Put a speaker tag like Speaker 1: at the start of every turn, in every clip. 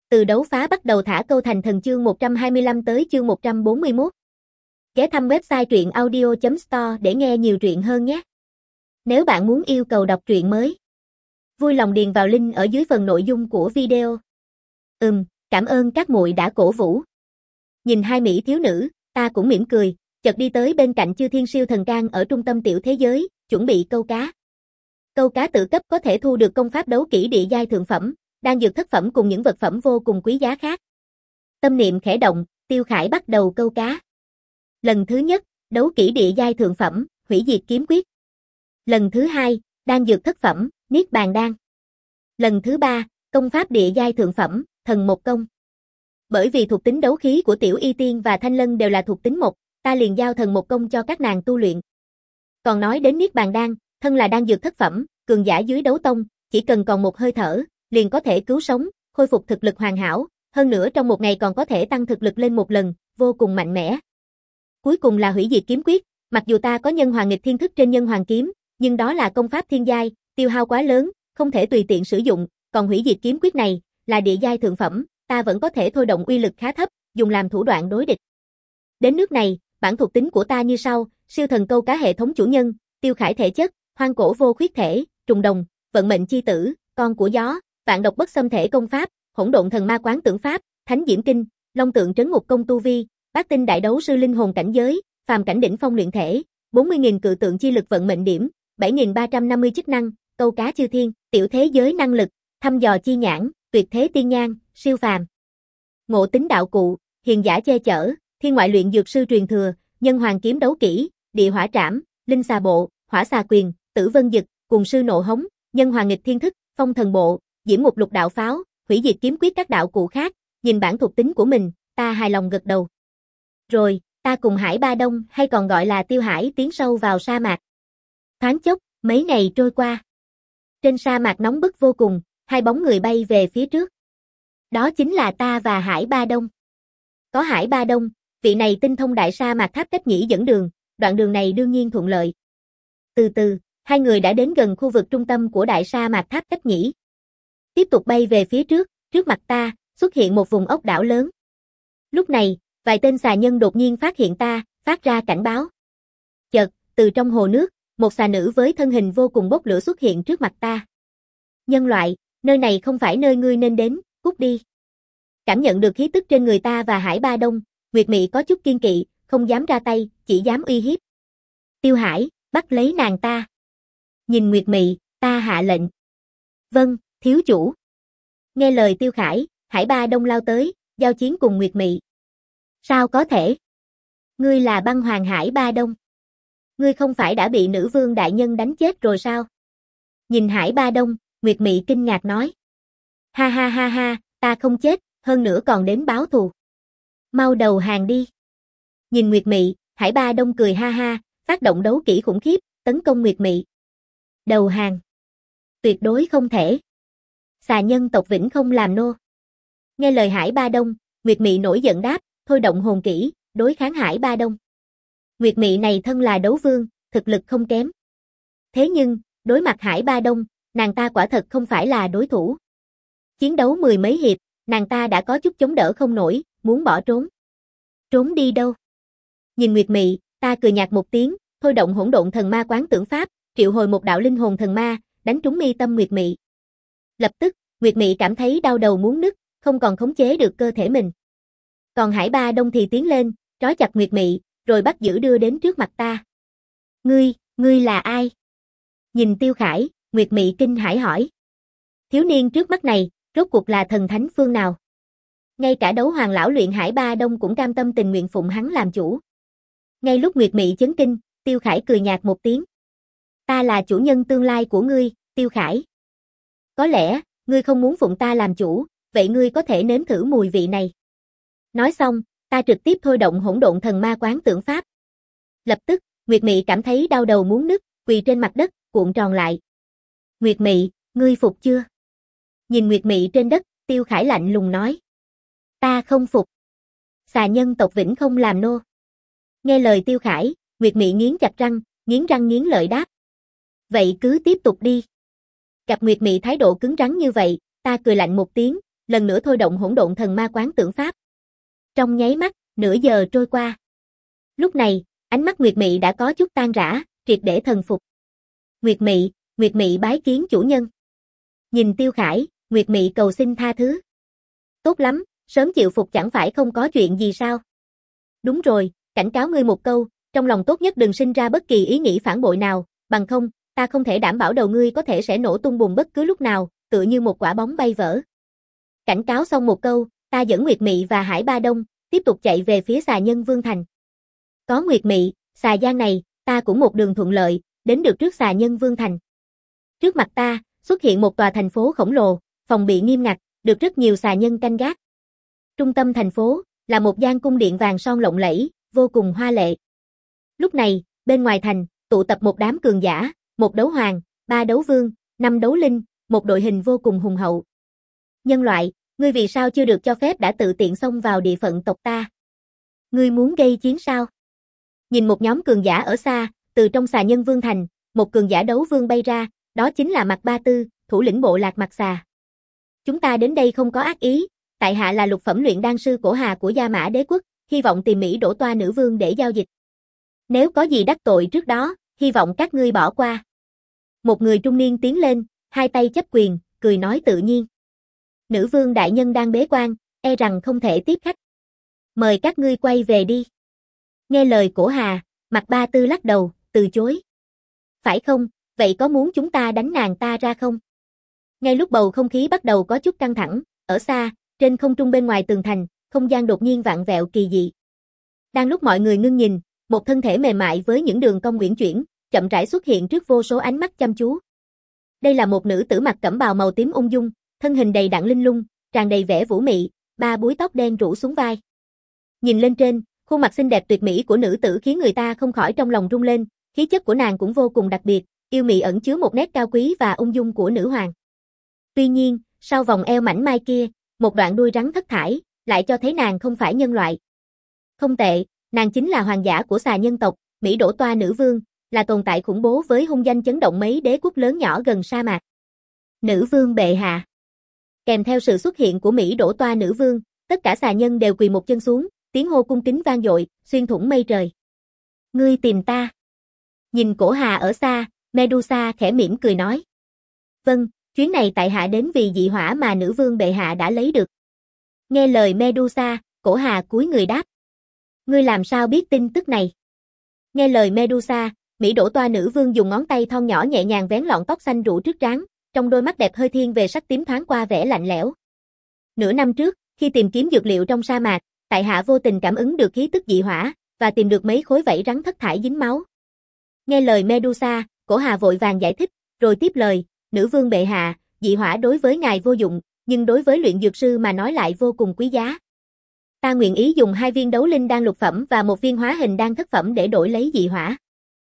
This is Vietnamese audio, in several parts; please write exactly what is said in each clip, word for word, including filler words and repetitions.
Speaker 1: Từ đấu phá bắt đầu thả câu thành thần chương một trăm hai mươi lăm tới chương một trăm bốn mươi mốt. Ghé thăm website truyện audio chấm store để nghe nhiều truyện hơn nhé. Nếu bạn muốn yêu cầu đọc truyện mới, vui lòng điền vào link ở dưới phần nội dung của video. Ừm, cảm ơn các muội đã cổ vũ. Nhìn hai mỹ thiếu nữ, ta cũng mỉm cười, chợt đi tới bên cạnh Chư Thiên Siêu Thần Can ở trung tâm tiểu thế giới, chuẩn bị câu cá. Câu cá tự cấp có thể thu được công pháp đấu kỹ địa giai thượng phẩm, đan dược thất phẩm cùng những vật phẩm vô cùng quý giá khác. Tâm niệm khẽ động, Tiêu Khải bắt đầu câu cá. Lần thứ nhất, đấu kỹ địa giai thượng phẩm, hủy diệt kiếm quyết. Lần thứ hai, đan dược thất phẩm, niết bàn đan. Lần thứ ba, công pháp địa giai thượng phẩm, thần một công. Bởi vì thuộc tính đấu khí của Tiểu Y Tiên và Thanh Lân đều là thuộc tính một, ta liền giao thần một công cho các nàng tu luyện. Còn nói đến niết bàn đan, thân là đan dược thất phẩm, cường giả dưới đấu tông, chỉ cần còn một hơi thở, liền có thể cứu sống, khôi phục thực lực hoàn hảo, hơn nữa trong một ngày còn có thể tăng thực lực lên một lần, vô cùng mạnh mẽ. Cuối cùng là hủy diệt kiếm quyết, mặc dù ta có nhân hoàng nghịch thiên thức trên nhân hoàng kiếm, nhưng đó là công pháp thiên giai, tiêu hao quá lớn, không thể tùy tiện sử dụng, còn hủy diệt kiếm quyết này là địa giai thượng phẩm, ta vẫn có thể thôi động uy lực khá thấp, dùng làm thủ đoạn đối địch. Đến nước này, bản thuộc tính của ta như sau: siêu thần câu cá hệ thống chủ nhân, Tiêu Khải thể chất, hoang cổ vô khuyết thể, trùng đồng, vận mệnh chi tử, con của gió, vạn độc bất xâm thể công pháp, hỗn độn thần ma quán tưởng pháp, thánh diễm kinh, long tượng trấn ngục công tu vi, bát tinh đại đấu sư linh hồn cảnh giới, phàm cảnh đỉnh phong luyện thể, bốn mươi nghìn cự tượng chi lực vận mệnh điểm, bảy nghìn ba trăm năm mươi chức năng, câu cá chư thiên, tiểu thế giới năng lực, thăm dò chi nhãn, tuyệt thế tiên nhang, siêu phàm. Ngộ tính đạo cụ, hiền giả che chở, thiên ngoại luyện dược sư truyền thừa, nhân hoàng kiếm đấu kỹ, địa hỏa trảm, linh xà bộ, hỏa xà quyền, tử vân dực, cùng sư nộ hống, nhân hoàng nghịch thiên thức, phong thần bộ, diễm ngục lục đạo pháo, hủy diệt kiếm quyết các đạo cụ khác. Nhìn bản thuộc tính của mình, ta hài lòng gật đầu. Rồi, ta cùng Hải Ba Đông, hay còn gọi là Tiêu Hải, tiến sâu vào sa mạc. Thoáng chốc, mấy ngày trôi qua. Trên sa mạc nóng bức vô cùng, hai bóng người bay về phía trước. Đó chính là ta và Hải Ba Đông. Có Hải Ba Đông, vị này tinh thông đại sa mạc tháp cách nhĩ dẫn đường, đoạn đường này đương nhiên thuận lợi. Từ từ, hai người đã đến gần khu vực trung tâm của đại sa mạc tháp cách nhĩ. Tiếp tục bay về phía trước, trước mặt ta, xuất hiện một vùng ốc đảo lớn. Lúc này, vài tên xà nhân đột nhiên phát hiện ta, phát ra cảnh báo. Chợt, từ trong hồ nước, một xà nữ với thân hình vô cùng bốc lửa xuất hiện trước mặt ta. Nhân loại, nơi này không phải nơi ngươi nên đến, cút đi. Cảm nhận được khí tức trên người ta và Hải Ba Đông, Nguyệt Mị có chút kiên kỵ, không dám ra tay, chỉ dám uy hiếp. Tiêu Hải, bắt lấy nàng ta. Nhìn Nguyệt Mị, ta hạ lệnh. Vâng, thiếu chủ. Nghe lời Tiêu Khải, Hải Ba Đông lao tới, giao chiến cùng Nguyệt Mị. Sao có thể? Ngươi là băng hoàng Hải Ba Đông. Ngươi không phải đã bị nữ vương đại nhân đánh chết rồi sao? Nhìn Hải Ba Đông, Nguyệt Mị kinh ngạc nói. Ha ha ha ha, ta không chết, hơn nữa còn đến báo thù. Mau đầu hàng đi. Nhìn Nguyệt Mị, Hải Ba Đông cười ha ha, phát động đấu kỹ khủng khiếp, tấn công Nguyệt Mị. Đầu hàng. Tuyệt đối không thể. Xà nhân tộc vĩnh không làm nô. Nghe lời Hải Ba Đông, Nguyệt Mị nổi giận đáp, thôi động hồn kỹ, đối kháng Hải Ba Đông. Nguyệt Mị này thân là đấu vương, thực lực không kém. Thế nhưng, đối mặt Hải Ba Đông, nàng ta quả thật không phải là đối thủ. Chiến đấu mười mấy hiệp, nàng ta đã có chút chống đỡ không nổi, muốn bỏ trốn. Trốn đi đâu? Nhìn Nguyệt Mị, ta cười nhạt một tiếng, thôi động hỗn độn thần ma quán tưởng pháp, triệu hồi một đạo linh hồn thần ma, đánh trúng mi tâm Nguyệt Mị. Lập tức, Nguyệt Mị cảm thấy đau đầu muốn nứt, không còn khống chế được cơ thể mình. Còn Hải Ba Đông thì tiến lên, trói chặt Nguyệt Mị, rồi bắt giữ đưa đến trước mặt ta. Ngươi, ngươi là ai? Nhìn Tiêu Khải, Nguyệt Mị kinh hãi hỏi. Thiếu niên trước mắt này, rốt cuộc là thần thánh phương nào? Ngay cả đấu hoàng lão luyện Hải Ba Đông cũng cam tâm tình nguyện phụng hắn làm chủ. Ngay lúc Nguyệt Mị chấn kinh, Tiêu Khải cười nhạt một tiếng. Ta là chủ nhân tương lai của ngươi, Tiêu Khải. Có lẽ, ngươi không muốn phụng ta làm chủ, vậy ngươi có thể nếm thử mùi vị này. Nói xong, ta trực tiếp thôi động hỗn độn thần ma quán tưởng pháp. Lập tức, Nguyệt Mị cảm thấy đau đầu muốn nứt, quỳ trên mặt đất, cuộn tròn lại. Nguyệt Mị, ngươi phục chưa? Nhìn Nguyệt Mị trên đất, Tiêu Khải lạnh lùng nói. Ta không phục. Xà nhân tộc vĩnh không làm nô. Nghe lời Tiêu Khải, Nguyệt Mị nghiến chặt răng, nghiến răng nghiến lợi đáp. Vậy cứ tiếp tục đi. Gặp Nguyệt Mị thái độ cứng rắn như vậy, ta cười lạnh một tiếng, lần nữa thôi động hỗn độn thần ma quán tưởng pháp. Trong nháy mắt, nửa giờ trôi qua. Lúc này, ánh mắt Nguyệt Mị đã có chút tan rã, triệt để thần phục. Nguyệt Mị, Nguyệt Mị bái kiến chủ nhân. Nhìn Tiêu Khải, Nguyệt Mị cầu xin tha thứ. Tốt lắm, sớm chịu phục chẳng phải không có chuyện gì sao? Đúng rồi, cảnh cáo ngươi một câu, trong lòng tốt nhất đừng sinh ra bất kỳ ý nghĩ phản bội nào, bằng không, ta không thể đảm bảo đầu ngươi có thể sẽ nổ tung bùng bất cứ lúc nào, tựa như một quả bóng bay vỡ. Cảnh cáo xong một câu, ta dẫn Nguyệt Mị và Hải Ba Đông, tiếp tục chạy về phía Xà Nhân Vương Thành. Có Nguyệt Mị, xà giang này, ta cũng một đường thuận lợi, đến được trước Xà Nhân Vương Thành. Trước mặt ta, xuất hiện một tòa thành phố khổng lồ, phòng bị nghiêm ngặt, được rất nhiều xà nhân canh gác. Trung tâm thành phố, là một gian cung điện vàng son lộng lẫy, vô cùng hoa lệ. Lúc này, bên ngoài thành, tụ tập một đám cường giả, một đấu hoàng, ba đấu vương, năm đấu linh, một đội hình vô cùng hùng hậu. Nhân loại, ngươi vì sao chưa được cho phép đã tự tiện xông vào địa phận tộc ta? Ngươi muốn gây chiến sao? Nhìn một nhóm cường giả ở xa, từ trong Xà Nhân Vương Thành, một cường giả đấu vương bay ra, đó chính là Mạc Ba Tư, thủ lĩnh bộ lạc Mạc Xà. Chúng ta đến đây không có ác ý, tại hạ là lục phẩm luyện đan sư Cổ Hà của Gia Mã Đế Quốc, hy vọng tìm Mỹ Đỗ Toa nữ vương để giao dịch. Nếu có gì đắc tội trước đó, hy vọng các ngươi bỏ qua. Một người trung niên tiến lên, hai tay chấp quyền, cười nói tự nhiên. Nữ vương đại nhân đang bế quan, e rằng không thể tiếp khách. Mời các ngươi quay về đi. Nghe lời Cổ Hà, Mạc Ba Tư lắc đầu, từ chối. Phải không, vậy có muốn chúng ta đánh nàng ta ra không? Ngay lúc bầu không khí bắt đầu có chút căng thẳng, ở xa, trên không trung bên ngoài tường thành, không gian đột nhiên vặn vẹo kỳ dị. Đang lúc mọi người ngưng nhìn, một thân thể mềm mại với những đường cong uyển chuyển, chậm rãi xuất hiện trước vô số ánh mắt chăm chú. Đây là một nữ tử mặc cẩm bào màu tím ung dung, thân hình đầy đặn linh lung, tràn đầy vẻ vũ mị, ba búi tóc đen rủ xuống vai. Nhìn lên trên, khuôn mặt xinh đẹp tuyệt mỹ của nữ tử khiến người ta không khỏi trong lòng rung lên, khí chất của nàng cũng vô cùng đặc biệt, yêu mị ẩn chứa một nét cao quý và ung dung của nữ hoàng. Tuy nhiên, sau vòng eo mảnh mai kia, một đoạn đuôi rắn thất thải, lại cho thấy nàng không phải nhân loại. Không tệ, nàng chính là hoàng giả của xà nhân tộc, Mỹ Đỗ Toa nữ vương, là tồn tại khủng bố với hung danh chấn động mấy đế quốc lớn nhỏ gần sa mạc. Nữ vương bệ hạ. Kèm theo sự xuất hiện của Mỹ Đỗ Toa nữ vương, tất cả xà nhân đều quỳ một chân xuống, tiếng hô cung kính vang dội, xuyên thủng mây trời. Ngươi tìm ta. Nhìn Cổ Hà ở xa, Medusa khẽ mỉm cười nói. Vâng, chuyến này tại hạ đến vì dị hỏa mà nữ vương bệ hạ đã lấy được. Nghe lời Medusa, Cổ Hà cúi người đáp. Ngươi làm sao biết tin tức này? Nghe lời Medusa, Mỹ Đỗ Toa nữ vương dùng ngón tay thon nhỏ nhẹ nhàng vén lọn tóc xanh rủ trước trán, trong đôi mắt đẹp hơi thiên về sắc tím thoáng qua vẻ lạnh lẽo. Nửa năm trước, khi tìm kiếm dược liệu trong sa mạc, tại hạ vô tình cảm ứng được khí tức dị hỏa, và tìm được mấy khối vảy rắn thất thải dính máu. Nghe lời Medusa, Cổ Hà vội vàng giải thích, rồi tiếp lời, nữ vương bệ hạ, dị hỏa đối với ngài vô dụng, nhưng đối với luyện dược sư mà nói lại vô cùng quý giá. Ta nguyện ý dùng hai viên đấu linh đan lục phẩm và một viên hóa hình đan thất phẩm để đổi lấy dị hỏa.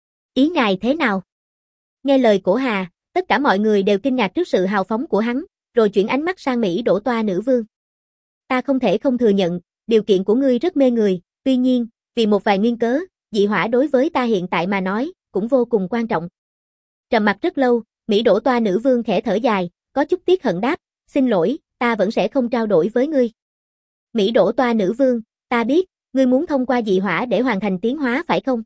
Speaker 1: Ý ngài thế nào? Nghe lời Cổ Hà, tất cả mọi người đều kinh ngạc trước sự hào phóng của hắn, rồi chuyển ánh mắt sang Mỹ Đỗ Toa nữ vương. Ta không thể không thừa nhận, điều kiện của ngươi rất mê người, tuy nhiên, vì một vài nguyên cớ, dị hỏa đối với ta hiện tại mà nói, cũng vô cùng quan trọng. Trầm mặc rất lâu, Mỹ Đỗ Toa nữ vương khẽ thở dài, có chút tiếc hận đáp, xin lỗi, ta vẫn sẽ không trao đổi với ngươi. Mỹ Đỗ Toa nữ vương, ta biết, ngươi muốn thông qua dị hỏa để hoàn thành tiến hóa phải không?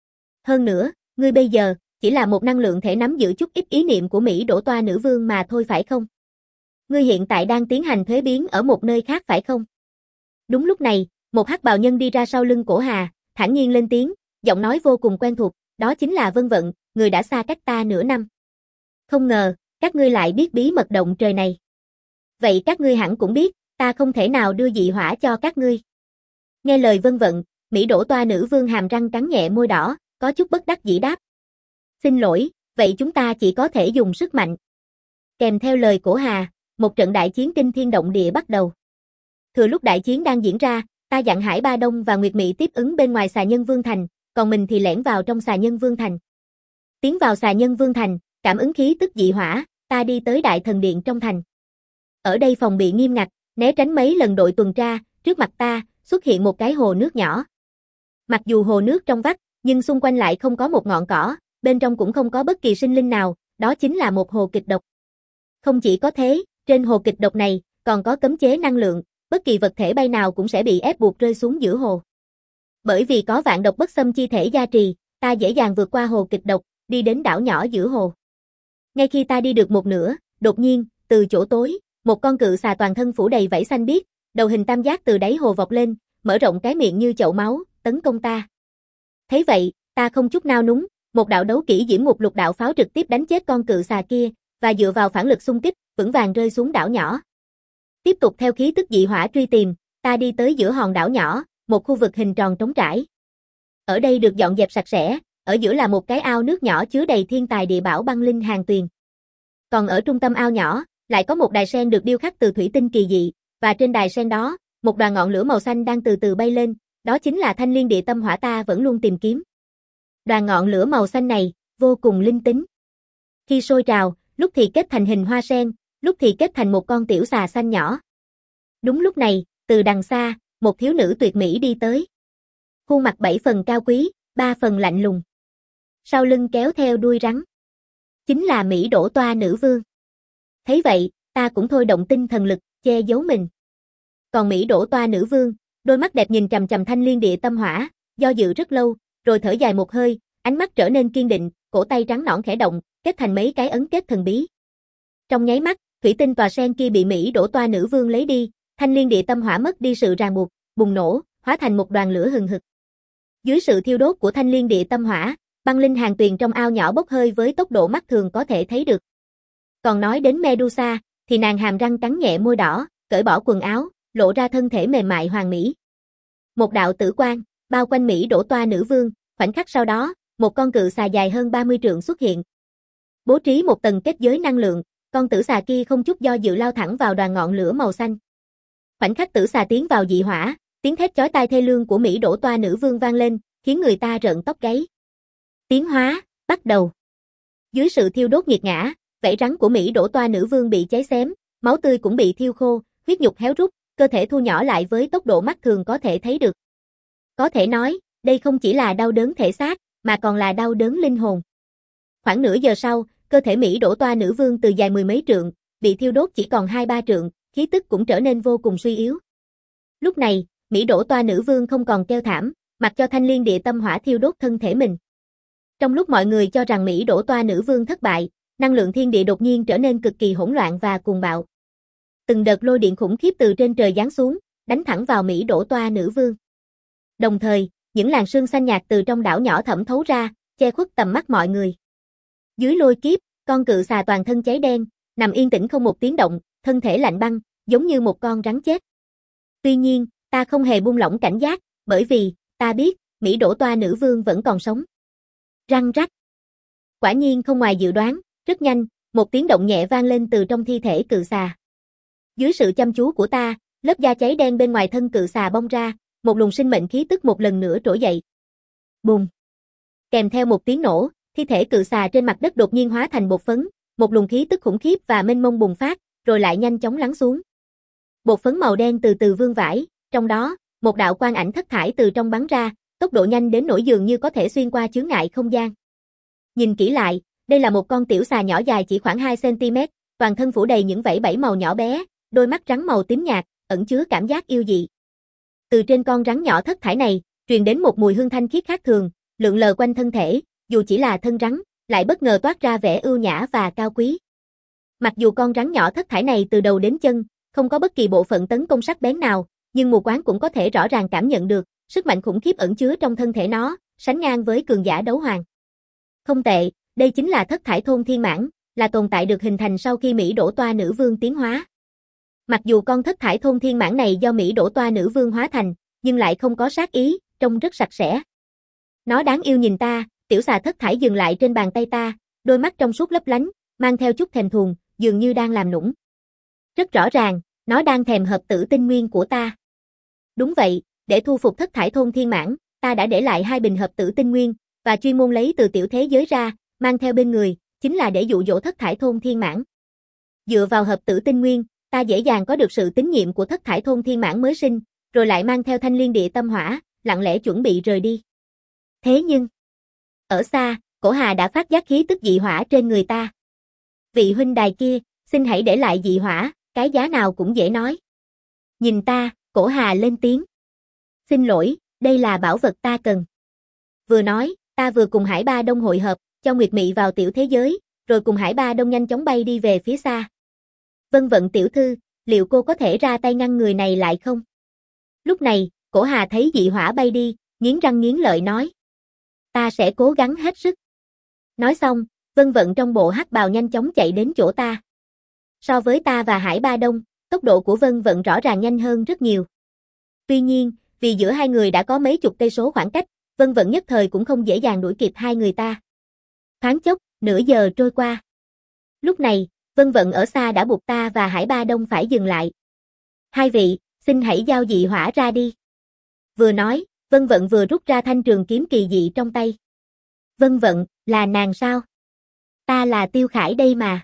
Speaker 1: Hơn nữa, ngươi bây giờ, chỉ là một năng lượng thể nắm giữ chút ít ý niệm của Mỹ Đỗ Toa nữ vương mà thôi phải không? Ngươi hiện tại đang tiến hành thuế biến ở một nơi khác phải không? Đúng lúc này, một hắc bào nhân đi ra sau lưng Cổ Hà, thản nhiên lên tiếng, giọng nói vô cùng quen thuộc, đó chính là Vân Vận, người đã xa cách ta nửa năm. Không ngờ, các ngươi lại biết bí mật động trời này. Vậy các ngươi hẳn cũng biết, ta không thể nào đưa dị hỏa cho các ngươi. Nghe lời Vân Vận, Mỹ Đỗ Toa nữ vương hàm răng cắn nhẹ môi đỏ, có chút bất đắc dĩ đáp. Xin lỗi, vậy chúng ta chỉ có thể dùng sức mạnh. Kèm theo lời Cổ Hà, một trận đại chiến kinh thiên động địa bắt đầu. Thừa lúc đại chiến đang diễn ra, ta dặn Hải Ba Đông và Nguyệt Mị tiếp ứng bên ngoài Xà Nhân Vương Thành, còn mình thì lẻn vào trong Xà Nhân Vương Thành. Tiến vào Xà Nhân Vương Thành, cảm ứng khí tức dị hỏa, ta đi tới Đại Thần Điện trong thành. Ở đây phòng bị nghiêm ngặt, né tránh mấy lần đội tuần tra, trước mặt ta, xuất hiện một cái hồ nước nhỏ. Mặc dù hồ nước trong vắt, nhưng xung quanh lại không có một ngọn cỏ, bên trong cũng không có bất kỳ sinh linh nào, đó chính là một hồ kịch độc. Không chỉ có thế, trên hồ kịch độc này, còn có cấm chế năng lượng, bất kỳ vật thể bay nào cũng sẽ bị ép buộc rơi xuống giữa hồ. Bởi vì có vạn độc bất xâm chi thể gia trì, ta dễ dàng vượt qua hồ kịch độc, đi đến đảo nhỏ giữa hồ. Ngay khi ta đi được một nửa, đột nhiên, từ chỗ tối, một con cự xà toàn thân phủ đầy vảy xanh biếc, đầu hình tam giác từ đáy hồ vọt lên, mở rộng cái miệng như chậu máu, tấn công ta. Thấy vậy, ta không chút nao núng, một đạo đấu kỹ diễm ngục lục đạo pháo trực tiếp đánh chết con cự xà kia, và dựa vào phản lực xung kích, vững vàng rơi xuống đảo nhỏ. Tiếp tục theo khí tức dị hỏa truy tìm, ta đi tới giữa hòn đảo nhỏ, một khu vực hình tròn trống trải. Ở đây được dọn dẹp sạch sẽ, ở giữa là một cái ao nước nhỏ chứa đầy thiên tài địa bảo băng linh hàng tuyền. Còn ở trung tâm ao nhỏ, lại có một đài sen được điêu khắc từ thủy tinh kỳ dị, và trên đài sen đó, một đoàn ngọn lửa màu xanh đang từ từ bay lên, đó chính là thanh liên địa tâm hỏa ta vẫn luôn tìm kiếm. Đoàn ngọn lửa màu xanh này, vô cùng linh tính. Khi sôi trào, lúc thì kết thành hình hoa sen, lúc thì kết thành một con tiểu xà xanh nhỏ. Đúng lúc này, từ đằng xa, một thiếu nữ tuyệt mỹ đi tới. Khuôn mặt bảy phần cao quý, ba phần lạnh lùng. Sau lưng kéo theo đuôi rắn. Chính là Mỹ Đỗ Toa nữ vương. Thấy vậy, ta cũng thôi động tinh thần lực, che giấu mình. Còn Mỹ Đỗ Toa nữ vương, đôi mắt đẹp nhìn chằm chằm thanh liên địa tâm hỏa, do dự rất lâu, rồi thở dài một hơi, ánh mắt trở nên kiên định, cổ tay trắng nõn khẽ động, kết thành mấy cái ấn kết thần bí. Trong nháy mắt, thủy tinh tòa sen kia bị Mỹ Đỗ Toa nữ vương lấy đi, thanh liên địa tâm hỏa mất đi sự ràng buộc, bùng nổ, hóa thành một đoàn lửa hừng hực. Dưới sự thiêu đốt của thanh liên địa tâm hỏa, băng linh hàng tuyền trong ao nhỏ bốc hơi với tốc độ mắt thường có thể thấy được. Còn nói đến Medusa, thì nàng hàm răng cắn nhẹ môi đỏ, cởi bỏ quần áo, lộ ra thân thể mềm mại hoàn mỹ. Một đạo tử quang bao quanh Mỹ Đỗ Toa nữ vương, khoảnh khắc sau đó, một con cự xà dài hơn ba mươi trượng xuất hiện. Bố trí một tầng kết giới năng lượng, con tử xà kia không chút do dự lao thẳng vào đoàn ngọn lửa màu xanh. Khoảnh khắc tử xà tiến vào dị hỏa, tiếng thét chói tai thê lương của Mỹ Đỗ Toa nữ vương vang lên, khiến người ta rợn tóc gáy. Tiến hóa, bắt đầu. Dưới sự thiêu đốt nghiệt ngã, vảy rắn của Mỹ Đỗ Toa nữ vương bị cháy xém, máu tươi cũng bị thiêu khô, huyết nhục héo rút, cơ thể thu nhỏ lại với tốc độ mắt thường có thể thấy được. Có thể nói, đây không chỉ là đau đớn thể xác, mà còn là đau đớn linh hồn. Khoảng nửa giờ sau, cơ thể Mỹ Đỗ Toa nữ vương từ dài mười mấy trượng, bị thiêu đốt chỉ còn hai ba trượng, khí tức cũng trở nên vô cùng suy yếu. Lúc này, Mỹ Đỗ Toa nữ vương không còn kêu thảm, mặc cho thanh liên địa tâm hỏa thiêu đốt thân thể mình. Trong lúc mọi người cho rằng Mỹ Đỗ Toa nữ vương thất bại, năng lượng thiên địa đột nhiên trở nên cực kỳ hỗn loạn và cuồng bạo. Từng đợt lôi điện khủng khiếp từ trên trời giáng xuống, đánh thẳng vào Mỹ Đỗ Toa nữ vương. Đồng thời, những làn sương xanh nhạt từ trong đảo nhỏ thẩm thấu ra, che khuất tầm mắt mọi người. Dưới lôi kiếp, con cự xà toàn thân cháy đen, nằm yên tĩnh không một tiếng động, thân thể lạnh băng, giống như một con rắn chết. Tuy nhiên, ta không hề buông lỏng cảnh giác, bởi vì, ta biết, Mỹ Đỗ Toa nữ vương vẫn còn sống. Răng rắc. Quả nhiên không ngoài dự đoán, rất nhanh, một tiếng động nhẹ vang lên từ trong thi thể cự xà. Dưới sự chăm chú của ta, lớp da cháy đen bên ngoài thân cự xà bong ra, một luồng sinh mệnh khí tức một lần nữa trỗi dậy. Bùng. Kèm theo một tiếng nổ, thi thể cự xà trên mặt đất đột nhiên hóa thành bột phấn, một luồng khí tức khủng khiếp và mênh mông bùng phát, rồi lại nhanh chóng lắng xuống. Bột phấn màu đen từ từ vương vãi, trong đó, một đạo quang ảnh thất thải từ trong bắn ra, tốc độ nhanh đến nỗi dường như có thể xuyên qua chướng ngại không gian. Nhìn kỹ lại, đây là một con tiểu xà nhỏ dài chỉ khoảng hai xăng ti mét, toàn thân phủ đầy những vảy bảy màu nhỏ bé, đôi mắt rắn màu tím nhạt, ẩn chứa cảm giác yêu dị. Từ trên con rắn nhỏ thất thải này, truyền đến một mùi hương thanh khiết khác thường, lượn lờ quanh thân thể, dù chỉ là thân rắn, lại bất ngờ toát ra vẻ ưu nhã và cao quý. Mặc dù con rắn nhỏ thất thải này từ đầu đến chân, không có bất kỳ bộ phận tấn công sắc bén nào, nhưng mù quáng cũng có thể rõ ràng cảm nhận được, sức mạnh khủng khiếp ẩn chứa trong thân thể nó, sánh ngang với cường giả đấu hoàng. Không tệ, đây chính là thất thải thôn thiên mãng, là tồn tại được hình thành sau khi Mỹ Đỗ Toa nữ vương tiến hóa. Mặc dù con thất thải thôn thiên mãng này do Mỹ Đỗ Toa nữ vương hóa thành, nhưng lại không có sát ý, trông rất sạch sẽ. Nó đáng yêu nhìn ta, tiểu xà thất thải dừng lại trên bàn tay ta, đôi mắt trong suốt lấp lánh, mang theo chút thèm thuồng, dường như đang làm nũng. Rất rõ ràng, nó đang thèm hợp tử tinh nguyên của ta. Đúng vậy, để thu phục thất thải thôn thiên mãng, ta đã để lại hai bình hợp tử tinh nguyên, và chuyên môn lấy từ tiểu thế giới ra, mang theo bên người, chính là để dụ dỗ thất thải thôn thiên mãng. Dựa vào hợp tử tinh nguyên, ta dễ dàng có được sự tín nhiệm của thất thải thôn thiên mãng mới sinh, rồi lại mang theo thanh liên địa tâm hỏa, lặng lẽ chuẩn bị rời đi. Thế nhưng, ở xa, Cổ Hà đã phát giác khí tức dị hỏa trên người ta. Vị huynh đài kia, xin hãy để lại dị hỏa, cái giá nào cũng dễ nói. Nhìn ta, Cổ Hà lên tiếng. Xin lỗi, đây là bảo vật ta cần. Vừa nói, ta vừa cùng Hải Ba Đông hội hợp, cho Nguyệt Mị vào tiểu thế giới, rồi cùng Hải Ba Đông nhanh chóng bay đi về phía xa. Vân Vận tiểu thư, liệu cô có thể ra tay ngăn người này lại không? Lúc này, Cổ Hà thấy dị hỏa bay đi, nghiến răng nghiến lợi nói. Ta sẽ cố gắng hết sức. Nói xong, Vân Vận trong bộ hắc bào nhanh chóng chạy đến chỗ ta. So với ta và Hải Ba Đông, tốc độ của Vân Vận rõ ràng nhanh hơn rất nhiều. Tuy nhiên, vì giữa hai người đã có mấy chục cây số khoảng cách, Vân Vận nhất thời cũng không dễ dàng đuổi kịp hai người ta. Thoáng chốc, nửa giờ trôi qua. Lúc này, Vân Vận ở xa đã buộc ta và Hải Ba Đông phải dừng lại. Hai vị, xin hãy giao dị hỏa ra đi. Vừa nói, Vân Vận vừa rút ra thanh trường kiếm kỳ dị trong tay. Vân Vận, là nàng sao? Ta là Tiêu Khải đây mà.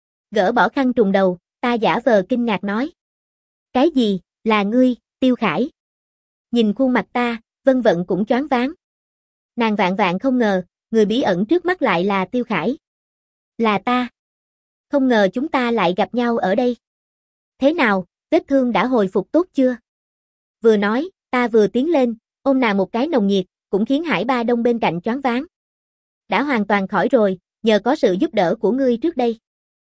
Speaker 1: Gỡ bỏ khăn trùm đầu, ta giả vờ kinh ngạc nói. Cái gì, là ngươi, Tiêu Khải? Nhìn khuôn mặt ta, Vân Vận cũng choáng váng. Nàng vạn vạn không ngờ, người bí ẩn trước mắt lại là Tiêu Khải. Là ta. Không ngờ chúng ta lại gặp nhau ở đây. Thế nào, vết thương đã hồi phục tốt chưa? Vừa nói, ta vừa tiến lên, ôm nàng một cái nồng nhiệt, cũng khiến Hải Ba Đông bên cạnh choáng váng. Đã hoàn toàn khỏi rồi, nhờ có sự giúp đỡ của ngươi trước đây.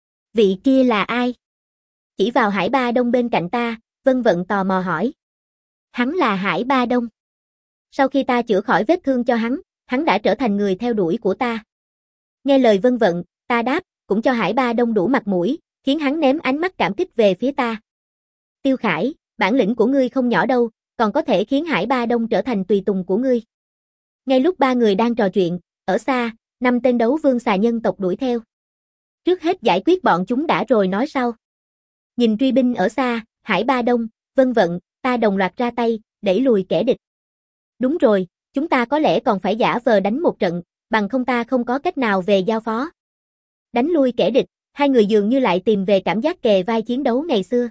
Speaker 1: Vị kia là ai? Chỉ vào Hải Ba Đông bên cạnh ta, Vân Vận tò mò hỏi. Hắn là Hải Ba Đông. Sau khi ta chữa khỏi vết thương cho hắn, hắn đã trở thành người theo đuổi của ta. Nghe lời Vân Vận, ta đáp, cũng cho Hải Ba Đông đủ mặt mũi, khiến hắn ném ánh mắt cảm kích về phía ta. Tiêu Khải, bản lĩnh của ngươi không nhỏ đâu, còn có thể khiến Hải Ba Đông trở thành tùy tùng của ngươi. Ngay lúc ba người đang trò chuyện, ở xa, năm tên đấu vương xà nhân tộc đuổi theo. Trước hết giải quyết bọn chúng đã rồi nói sau. Nhìn truy binh ở xa, Hải Ba Đông, Vân Vận, ta đồng loạt ra tay, đẩy lùi kẻ địch. Đúng rồi, chúng ta có lẽ còn phải giả vờ đánh một trận, bằng không ta không có cách nào về giao phó. Đánh lui kẻ địch, hai người dường như lại tìm về cảm giác kề vai chiến đấu ngày xưa.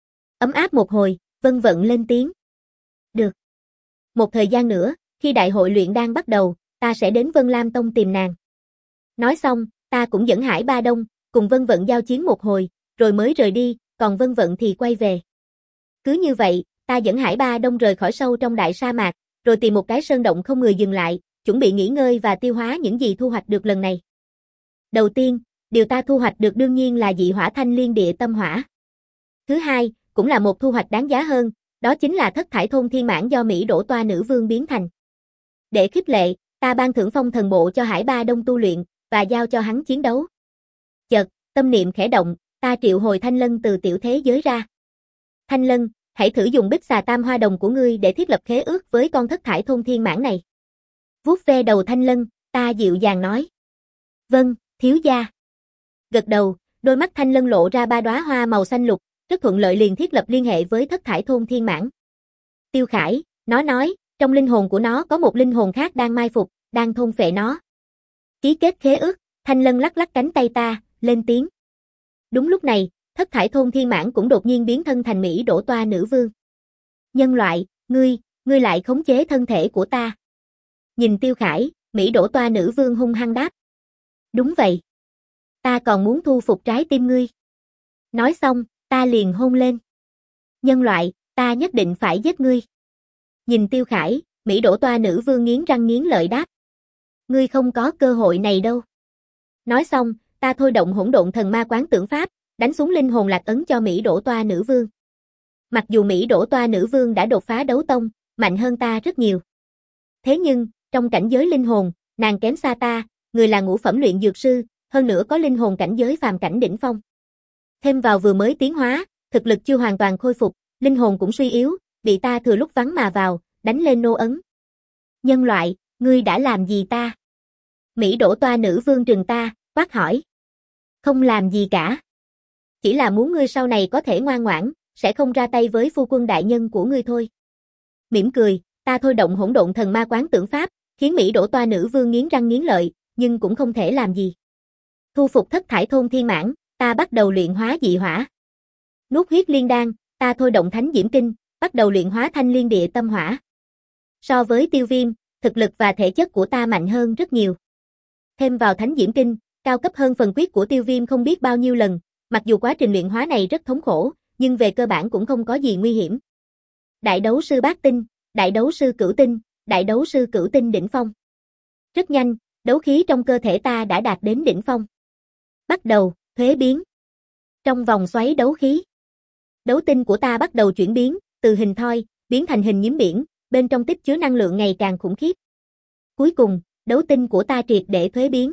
Speaker 1: Ấm áp một hồi, Vân Vận lên tiếng. Được. Một thời gian nữa, khi đại hội luyện đan bắt đầu, ta sẽ đến Vân Lam Tông tìm nàng. Nói xong, ta cũng dẫn Hải Ba Đông, cùng Vân Vận giao chiến một hồi, rồi mới rời đi, còn Vân Vận thì quay về. Cứ như vậy, ta dẫn Hải Ba Đông rời khỏi sâu trong đại sa mạc, rồi tìm một cái sơn động không người dừng lại, chuẩn bị nghỉ ngơi và tiêu hóa những gì thu hoạch được lần này. Đầu tiên, điều ta thu hoạch được đương nhiên là dị hỏa thanh liên địa tâm hỏa. Thứ hai, cũng là một thu hoạch đáng giá hơn, đó chính là thất thải thôn thiên mãn do Mỹ Đỗ Toa nữ vương biến thành. Để khích lệ, ta ban thưởng phong thần bộ cho Hải Ba Đông tu luyện, và giao cho hắn chiến đấu. Chợt, tâm niệm khẽ động, ta triệu hồi Thanh Lân từ tiểu thế giới ra. Thanh Lân, hãy thử dùng bích xà tam hoa đồng của ngươi để thiết lập khế ước với con thất thải thôn thiên mãn này. Vuốt ve đầu Thanh Lân, ta dịu dàng nói. Vâng, thiếu gia. Gật đầu, đôi mắt Thanh Lân lộ ra ba đóa hoa màu xanh lục, rất thuận lợi liền thiết lập liên hệ với thất thải thôn thiên mãn. Tiêu Khải, nó nói, trong linh hồn của nó có một linh hồn khác đang mai phục, đang thôn phệ nó. Ký kết khế ước, Thanh Lân lắc lắc cánh tay ta, lên tiếng. Đúng lúc này, thất thải thôn thiên mãn cũng đột nhiên biến thân thành Mỹ Đỗ Toa nữ vương. Nhân loại, ngươi, ngươi lại khống chế thân thể của ta. Nhìn Tiêu Khải, Mỹ Đỗ Toa nữ vương hung hăng đáp. Đúng vậy. Ta còn muốn thu phục trái tim ngươi. Nói xong, ta liền hôn lên. Nhân loại, ta nhất định phải giết ngươi. Nhìn Tiêu Khải, Mỹ Đỗ Toa nữ vương nghiến răng nghiến lợi đáp. Ngươi không có cơ hội này đâu. Nói xong, ta thôi động hỗn độn thần ma quán tưởng pháp, đánh xuống linh hồn lạc ấn cho Mỹ Đỗ Toa nữ vương. Mặc dù Mỹ Đỗ Toa nữ vương đã đột phá đấu tông, mạnh hơn ta rất nhiều. Thế nhưng, trong cảnh giới linh hồn, nàng kém xa ta, người là ngũ phẩm luyện dược sư, hơn nữa có linh hồn cảnh giới phàm cảnh đỉnh phong. Thêm vào vừa mới tiến hóa, thực lực chưa hoàn toàn khôi phục, linh hồn cũng suy yếu, bị ta thừa lúc vắng mà vào, đánh lên nô ấn. Nhân loại, ngươi đã làm gì ta? Mỹ Đỗ Toa nữ vương trừng ta, quát hỏi. Không làm gì cả. Chỉ là muốn ngươi sau này có thể ngoan ngoãn, sẽ không ra tay với phu quân đại nhân của ngươi thôi. Mỉm cười, ta thôi động hỗn độn thần ma quán tưởng pháp, khiến Mỹ Đỗ Toa nữ vương nghiến răng nghiến lợi, nhưng cũng không thể làm gì. Thu phục thất thải thôn thiên mãn, ta bắt đầu luyện hóa dị hỏa. Nuốt huyết liên đan, ta thôi động thánh diễm kinh, bắt đầu luyện hóa thanh liên địa tâm hỏa. So với Tiêu Viêm, thực lực và thể chất của ta mạnh hơn rất nhiều. Thêm vào thánh diễm kinh, cao cấp hơn phần quyết của Tiêu Viêm không biết bao nhiêu lần, Mặc dù quá trình luyện hóa này rất thống khổ, nhưng về cơ bản cũng không có gì nguy hiểm. Đại đấu sư bát tinh, đại đấu sư cửu tinh, đại đấu sư cửu tinh đỉnh phong. Rất nhanh, đấu khí trong cơ thể ta đã đạt đến đỉnh phong. Bắt đầu, thuế biến. Trong vòng xoáy đấu khí, đấu tinh của ta bắt đầu chuyển biến, từ hình thoi, biến thành hình nhím biển, bên trong tích chứa năng lượng ngày càng khủng khiếp. Cuối cùng, đấu tinh của ta triệt để thuế biến,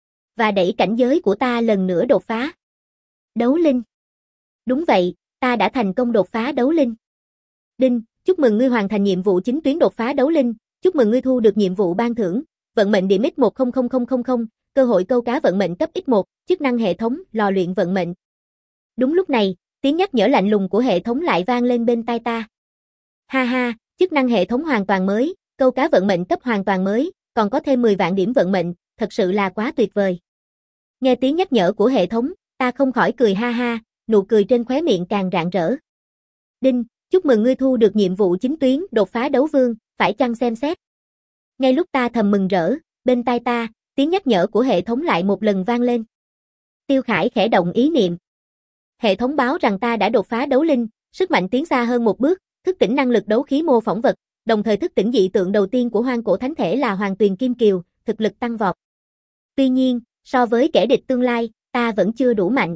Speaker 1: và đẩy cảnh giới của ta lần nữa đột phá. Đấu linh. Đúng vậy, ta đã thành công đột phá đấu linh. Đinh, chúc mừng ngươi hoàn thành nhiệm vụ chính tuyến đột phá đấu linh, chúc mừng ngươi thu được nhiệm vụ ban thưởng, vận mệnh điểm x một không không không không không, cơ hội câu cá vận mệnh cấp x một, chức năng hệ thống, lò luyện vận mệnh. Đúng lúc này, tiếng nhắc nhở lạnh lùng của hệ thống lại vang lên bên tai ta. Ha ha, chức năng hệ thống hoàn toàn mới, câu cá vận mệnh cấp hoàn toàn mới, còn có thêm mười vạn điểm vận mệnh, thật sự là quá tuyệt vời. Nghe tiếng nhắc nhở của hệ thống, ta không khỏi cười ha ha, nụ cười trên khóe miệng càng rạng rỡ. Đinh, chúc mừng ngươi thu được nhiệm vụ chính tuyến đột phá đấu vương, phải chăng xem xét. Ngay lúc ta thầm mừng rỡ, bên tai ta, tiếng nhắc nhở của hệ thống lại một lần vang lên. Tiêu Khải khẽ động ý niệm. Hệ thống báo rằng ta đã đột phá đấu linh, sức mạnh tiến xa hơn một bước, thức tỉnh năng lực đấu khí mô phỏng vật, đồng thời thức tỉnh dị tượng đầu tiên của hoang cổ thánh thể là Hoàng Tuyền Kim Kiều, thực lực tăng vọt. Tuy nhiên, so với kẻ địch tương lai, ta vẫn chưa đủ mạnh.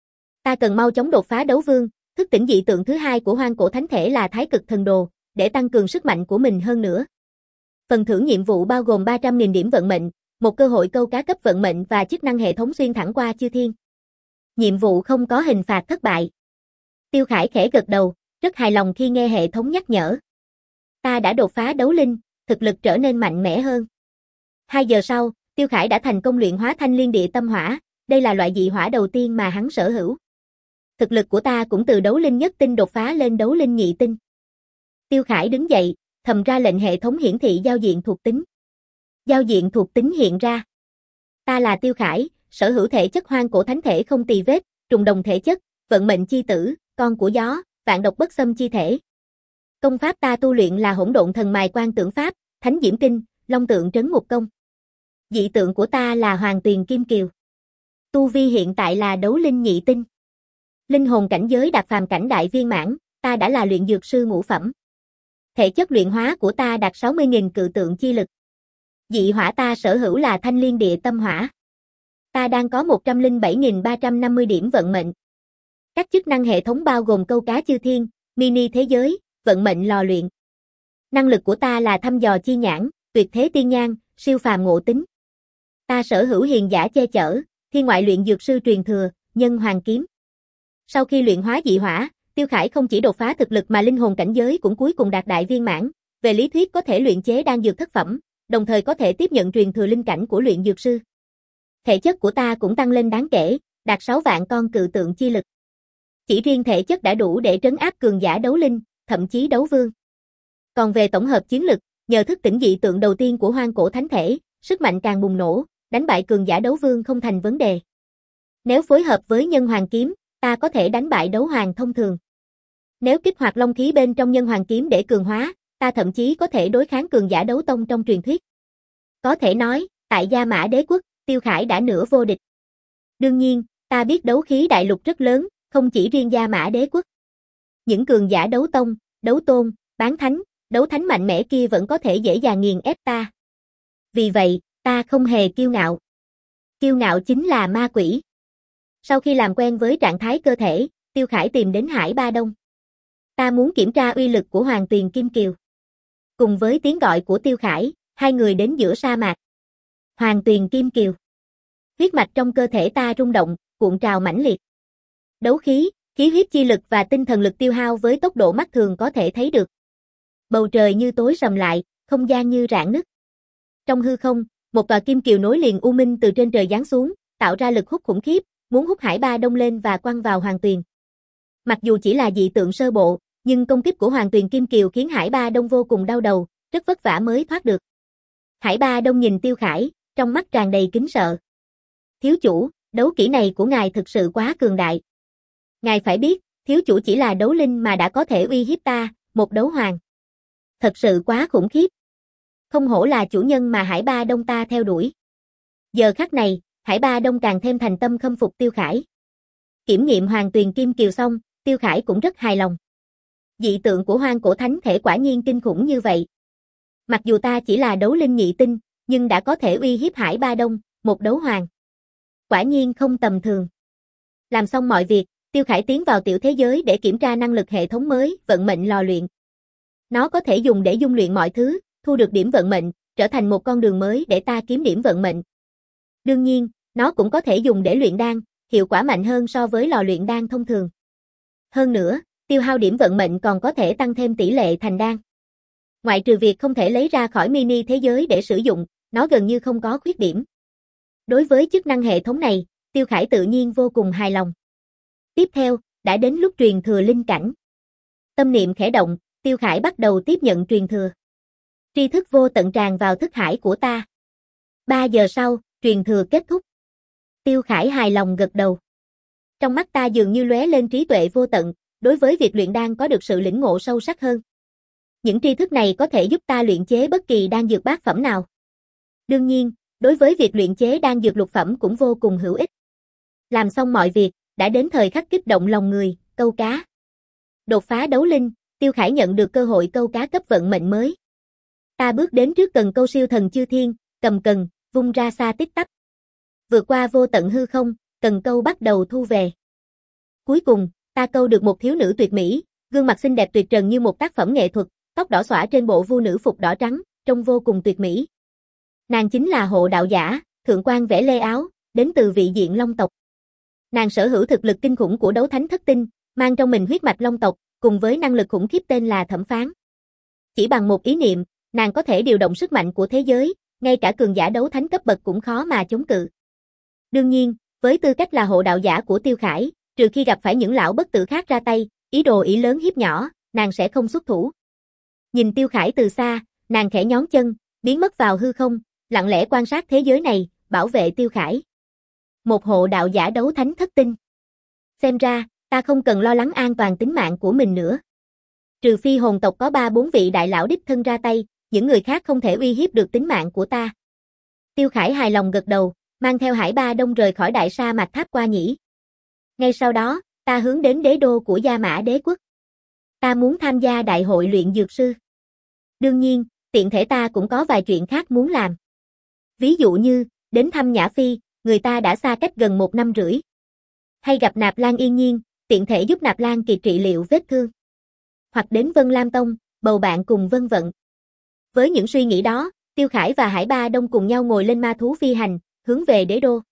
Speaker 1: Ta cần mau chóng đột phá đấu vương, thức tỉnh dị tượng thứ hai của hoang cổ thánh thể là Thái Cực Thần Đồ, để tăng cường sức mạnh của mình hơn nữa. Phần thưởng nhiệm vụ bao gồm ba trăm nghìn điểm vận mệnh, một cơ hội câu cá cấp vận mệnh và chức năng hệ thống xuyên thẳng qua chư thiên. Nhiệm vụ không có hình phạt thất bại. Tiêu Khải khẽ gật đầu, rất hài lòng khi nghe hệ thống nhắc nhở. Ta đã đột phá đấu linh, thực lực trở nên mạnh mẽ hơn. Hai giờ sau, Tiêu Khải đã thành công luyện hóa Thanh Liên Địa Tâm Hỏa, đây là loại dị hỏa đầu tiên mà hắn sở hữu. Thực lực của ta cũng từ đấu linh nhất tinh đột phá lên đấu linh nhị tinh. Tiêu Khải đứng dậy, thầm ra lệnh hệ thống hiển thị giao diện thuộc tính. Giao diện thuộc tính hiện ra. Ta là Tiêu Khải, sở hữu thể chất hoang cổ thánh thể không tì vết, trùng đồng thể chất, vận mệnh chi tử, con của gió, vạn độc bất xâm chi thể. Công pháp ta tu luyện là Hỗn Độn Thần Mài Quan Tượng Pháp, Thánh Diễm Kinh, Long Tượng Trấn Ngục Công. Dị tượng của ta là Hoàng Tuyền Kim Kiều. Tu vi hiện tại là đấu linh nhị tinh. Linh hồn cảnh giới đạt phàm cảnh đại viên mãn, ta đã là luyện dược sư ngũ phẩm. Thể chất luyện hóa của ta đạt sáu mươi nghìn cự tượng chi lực. Dị hỏa ta sở hữu là Thanh Liên Địa Tâm Hỏa. Ta đang có một trăm lẻ bảy nghìn ba trăm năm mươi điểm vận mệnh. Các chức năng hệ thống bao gồm câu cá chư thiên, mini thế giới, vận mệnh lò luyện. Năng lực của ta là thăm dò chi nhãn, tuyệt thế tiên nhang, siêu phàm ngộ tính. Ta sở hữu hiền giả che chở, thiên ngoại luyện dược sư truyền thừa, nhân hoàng kiếm. Sau khi luyện hóa dị hỏa, Tiêu Khải không chỉ đột phá thực lực mà linh hồn cảnh giới cũng cuối cùng đạt đại viên mãn, về lý thuyết có thể luyện chế đan dược thất phẩm, đồng thời có thể tiếp nhận truyền thừa linh cảnh của luyện dược sư. Thể chất của ta cũng tăng lên đáng kể, đạt sáu vạn con cự tượng chi lực. Chỉ riêng thể chất đã đủ để trấn áp cường giả đấu linh, thậm chí đấu vương. Còn về tổng hợp chiến lực, nhờ thức tỉnh dị tượng đầu tiên của hoang cổ thánh thể, sức mạnh càng bùng nổ, đánh bại cường giả đấu vương không thành vấn đề. Nếu phối hợp với nhân hoàng kiếm, ta có thể đánh bại đấu hoàng thông thường. Nếu kích hoạt long khí bên trong nhân hoàng kiếm để cường hóa, ta thậm chí có thể đối kháng cường giả đấu tông trong truyền thuyết. Có thể nói, tại Gia Mã Đế quốc, Tiêu Khải đã nửa vô địch. Đương nhiên, ta biết đấu khí đại lục rất lớn, không chỉ riêng Gia Mã Đế quốc. Những cường giả đấu tông, đấu tôn, bán thánh, đấu thánh mạnh mẽ kia vẫn có thể dễ dàng nghiền ép ta. Vì vậy, ta không hề kiêu ngạo. Kiêu ngạo chính là ma quỷ. Sau khi làm quen với trạng thái cơ thể, Tiêu Khải tìm đến Hải Ba Đông. Ta muốn kiểm tra uy lực của Hoàng Tuyền Kim Kiều. Cùng với tiếng gọi của Tiêu Khải, hai người đến giữa sa mạc. Hoàng Tuyền Kim Kiều. Huyết mạch trong cơ thể ta rung động, cuộn trào mãnh liệt. Đấu khí, khí huyết chi lực và tinh thần lực tiêu hao với tốc độ mắt thường có thể thấy được. Bầu trời như tối sầm lại, không gian như rạn nứt. Trong hư không, một tòa kim kiều nối liền u minh từ trên trời giáng xuống, tạo ra lực hút khủng khiếp, muốn hút Hải Ba Đông lên và quăng vào Hoàng Tuyền. Mặc dù chỉ là dị tượng sơ bộ, nhưng công kích của Hoàng Tuyền Kim Kiều khiến Hải Ba Đông vô cùng đau đầu, rất vất vả mới thoát được. Hải Ba Đông nhìn Tiêu Khải, trong mắt tràn đầy kính sợ. Thiếu chủ, đấu kỹ này của ngài thực sự quá cường đại. Ngài phải biết, thiếu chủ chỉ là đấu linh mà đã có thể uy hiếp ta, một đấu hoàng. Thật sự quá khủng khiếp. Không hổ là chủ nhân mà Hải Ba Đông ta theo đuổi. Giờ khắc này, Hải Ba Đông càng thêm thành tâm khâm phục Tiêu Khải. Kiểm nghiệm Hoàng Tuyền Kim Kiều xong, Tiêu Khải cũng rất hài lòng. Dị tượng của Hoang Cổ Thánh Thể quả nhiên kinh khủng như vậy. Mặc dù ta chỉ là đấu linh nhị tinh, nhưng đã có thể uy hiếp Hải Ba Đông, một đấu hoàng. Quả nhiên không tầm thường. Làm xong mọi việc, Tiêu Khải tiến vào tiểu thế giới để kiểm tra năng lực hệ thống mới, vận mệnh lò luyện. Nó có thể dùng để dung luyện mọi thứ, thu được điểm vận mệnh, trở thành một con đường mới để ta kiếm điểm vận mệnh. Đương nhiên, nó cũng có thể dùng để luyện đan, hiệu quả mạnh hơn so với lò luyện đan thông thường. Hơn nữa, tiêu hao điểm vận mệnh còn có thể tăng thêm tỷ lệ thành đan. Ngoại trừ việc không thể lấy ra khỏi mini thế giới để sử dụng, nó gần như không có khuyết điểm. Đối với chức năng hệ thống này, Tiêu Khải tự nhiên vô cùng hài lòng. Tiếp theo, đã đến lúc truyền thừa linh cảnh. Tâm niệm khẽ động, Tiêu Khải bắt đầu tiếp nhận truyền thừa. Tri thức vô tận tràn vào thức hải của ta. Ba giờ sau, truyền thừa kết thúc. Tiêu Khải hài lòng gật đầu. Trong mắt ta dường như lóe lên trí tuệ vô tận, đối với việc luyện đan có được sự lĩnh ngộ sâu sắc hơn. Những tri thức này có thể giúp ta luyện chế bất kỳ đan dược bát phẩm nào. Đương nhiên, đối với việc luyện chế đan dược lục phẩm cũng vô cùng hữu ích. Làm xong mọi việc, đã đến thời khắc kích động lòng người, câu cá. Đột phá đấu linh, Tiêu Khải nhận được cơ hội câu cá cấp vận mệnh mới. Ta bước đến trước cần câu siêu thần chư thiên, cầm cần, vung ra xa tích tắp. Vượt qua vô tận hư không, cần câu bắt đầu thu về. Cuối cùng, ta câu được một thiếu nữ tuyệt mỹ, gương mặt xinh đẹp tuyệt trần như một tác phẩm nghệ thuật, tóc đỏ xõa trên bộ vu nữ phục đỏ trắng, trông vô cùng tuyệt mỹ. Nàng chính là Hộ Đạo Giả, thượng quan vẽ lê áo, đến từ vị diện Long tộc. Nàng sở hữu thực lực kinh khủng của đấu thánh thất tinh, mang trong mình huyết mạch Long tộc, cùng với năng lực khủng khiếp tên là Thẩm Phán. Chỉ bằng một ý niệm, nàng có thể điều động sức mạnh của thế giới, ngay cả cường giả đấu thánh cấp bậc cũng khó mà chống cự. Đương nhiên, với tư cách là Hộ Đạo Giả của Tiêu Khải, trừ khi gặp phải những lão bất tử khác ra tay, ý đồ ỷ lớn hiếp nhỏ, nàng sẽ không xuất thủ. Nhìn Tiêu Khải từ xa, nàng khẽ nhón chân, biến mất vào hư không, lặng lẽ quan sát thế giới này, bảo vệ Tiêu Khải. Một Hộ Đạo Giả đấu thánh thất tinh. Xem ra, ta không cần lo lắng an toàn tính mạng của mình nữa. Trừ phi hồn tộc có ba bốn vị đại lão đích thân ra tay, những người khác không thể uy hiếp được tính mạng của ta. Tiêu Khải hài lòng gật đầu, mang theo Hải Ba Đông rời khỏi đại sa mạc Tháp Qua Nhĩ. Ngay sau đó, ta hướng đến đế đô của Gia Mã Đế quốc. Ta muốn tham gia đại hội luyện dược sư. Đương nhiên, tiện thể ta cũng có vài chuyện khác muốn làm. Ví dụ như, đến thăm Nhã Phi, người ta đã xa cách gần một năm rưỡi. Hay gặp Nạp Lan Yên Nhiên, tiện thể giúp Nạp Lan Kiệt trị liệu vết thương. Hoặc đến Vân Lam Tông, bầu bạn cùng Vân Vận. Với những suy nghĩ đó, Tiêu Khải và Hải Ba Đông cùng nhau ngồi lên ma thú phi hành, hướng về đế đô.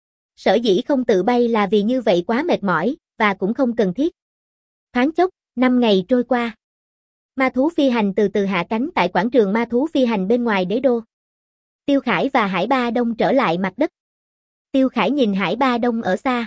Speaker 1: Sở dĩ không tự bay là vì như vậy quá mệt mỏi, và cũng không cần thiết. Thoáng chốc, năm ngày trôi qua. Ma thú phi hành từ từ hạ cánh tại quảng trường ma thú phi hành bên ngoài đế đô. Tiêu Khải và Hải Ba Đông trở lại mặt đất. Tiêu Khải nhìn Hải Ba Đông ở xa.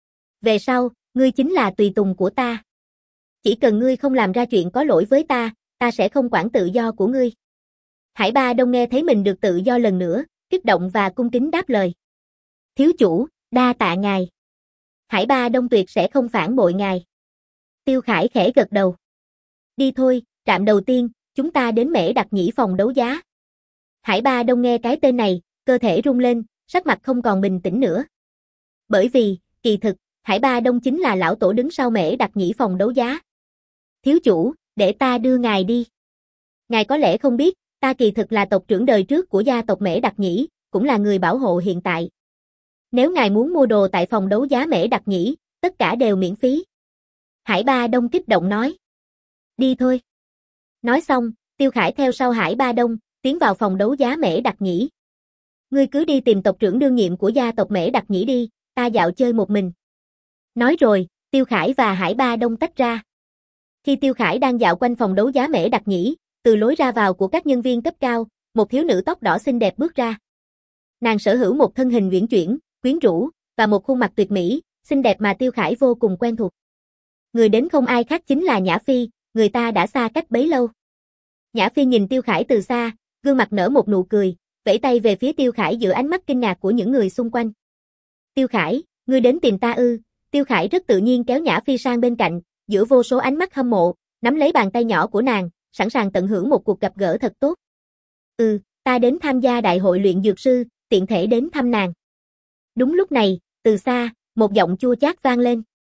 Speaker 1: Về sau, ngươi chính là tùy tùng của ta. Chỉ cần ngươi không làm ra chuyện có lỗi với ta, ta sẽ không quản tự do của ngươi. Hải Ba Đông nghe thấy mình được tự do lần nữa, kích động và cung kính đáp lời. Thiếu chủ, đa tạ ngài. Hải Ba Đông tuyệt sẽ không phản bội ngài. Tiêu Khải khẽ gật đầu. Đi thôi, trạm đầu tiên, chúng ta đến Mễ Đặc Nhĩ phòng đấu giá. Hải Ba Đông nghe cái tên này, cơ thể rung lên, sắc mặt không còn bình tĩnh nữa. Bởi vì, kỳ thực, Hải Ba Đông chính là lão tổ đứng sau Mễ Đặc Nhĩ phòng đấu giá. Thiếu chủ, để ta đưa ngài đi. Ngài có lẽ không biết, ta kỳ thực là tộc trưởng đời trước của gia tộc Mễ Đặc Nhĩ, cũng là người bảo hộ hiện tại. Nếu ngài muốn mua đồ tại phòng đấu giá Mễ Đặc Nhĩ, tất cả đều miễn phí. Hải Ba Đông kích động nói. Đi thôi. Nói xong, Tiêu Khải theo sau Hải Ba Đông, tiến vào phòng đấu giá Mễ Đặc Nhĩ. Ngươi cứ đi tìm tộc trưởng đương nhiệm của gia tộc Mễ Đặc Nhĩ đi, ta dạo chơi một mình. Nói rồi, Tiêu Khải và Hải Ba Đông tách ra. Khi Tiêu Khải đang dạo quanh phòng đấu giá Mễ Đặc Nhĩ, từ lối ra vào của các nhân viên cấp cao, một thiếu nữ tóc đỏ xinh đẹp bước ra. Nàng sở hữu một thân hình uyển chuyển, quyến rũ, và một khuôn mặt tuyệt mỹ, xinh đẹp mà Tiêu Khải vô cùng quen thuộc. Người đến không ai khác chính là Nhã Phi, người ta đã xa cách bấy lâu. Nhã Phi nhìn Tiêu Khải từ xa, gương mặt nở một nụ cười, vẫy tay về phía Tiêu Khải giữa ánh mắt kinh ngạc của những người xung quanh. Tiêu Khải, ngươi đến tìm ta ư? Tiêu Khải rất tự nhiên kéo Nhã Phi sang bên cạnh, giữa vô số ánh mắt hâm mộ, nắm lấy bàn tay nhỏ của nàng, sẵn sàng tận hưởng một cuộc gặp gỡ thật tốt. Ừ, ta đến tham gia đại hội luyện dược sư, tiện thể đến thăm nàng. Đúng lúc này, từ xa, một giọng chua chát vang lên.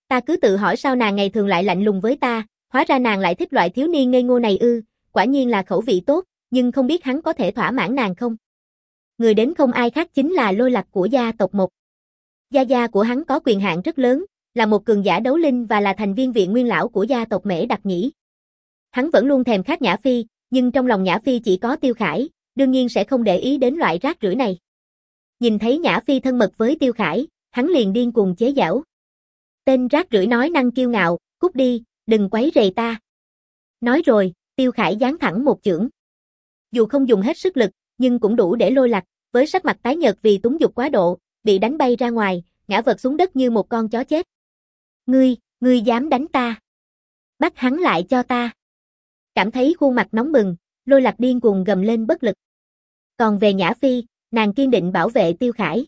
Speaker 1: Ta cứ tự hỏi sao nàng ngày thường lại lạnh lùng với ta, hóa ra nàng lại thích loại thiếu niên ngây ngô này ư, quả nhiên là khẩu vị tốt, nhưng không biết hắn có thể thỏa mãn nàng không. Người đến không ai khác chính là Lôi Lạc của gia tộc Mộc. Gia gia của hắn có quyền hạn rất lớn, là một cường giả đấu linh và là thành viên viện nguyên lão của gia tộc Mễ Đặc Nhĩ. Hắn vẫn luôn thèm khát Nhã Phi, nhưng trong lòng Nhã Phi chỉ có Tiêu Khải, đương nhiên sẽ không để ý đến loại rác rưởi này. Nhìn thấy Nhã Phi thân mật với Tiêu Khải, hắn liền điên cuồng chế giễu. Tên rác rưởi nói năng kiêu ngạo, cút đi, đừng quấy rầy ta. Nói rồi, Tiêu Khải giáng thẳng một chưởng. Dù không dùng hết sức lực, nhưng cũng đủ để Lôi Lạc, với sắc mặt tái nhợt vì túng dục quá độ, bị đánh bay ra ngoài, ngã vật xuống đất như một con chó chết. Ngươi, ngươi dám đánh ta? Bắt hắn lại cho ta. Cảm thấy khuôn mặt nóng bừng, Lôi Lạc điên cuồng gầm lên bất lực. Còn về Nhã Phi, nàng kiên định bảo vệ Tiêu Khải.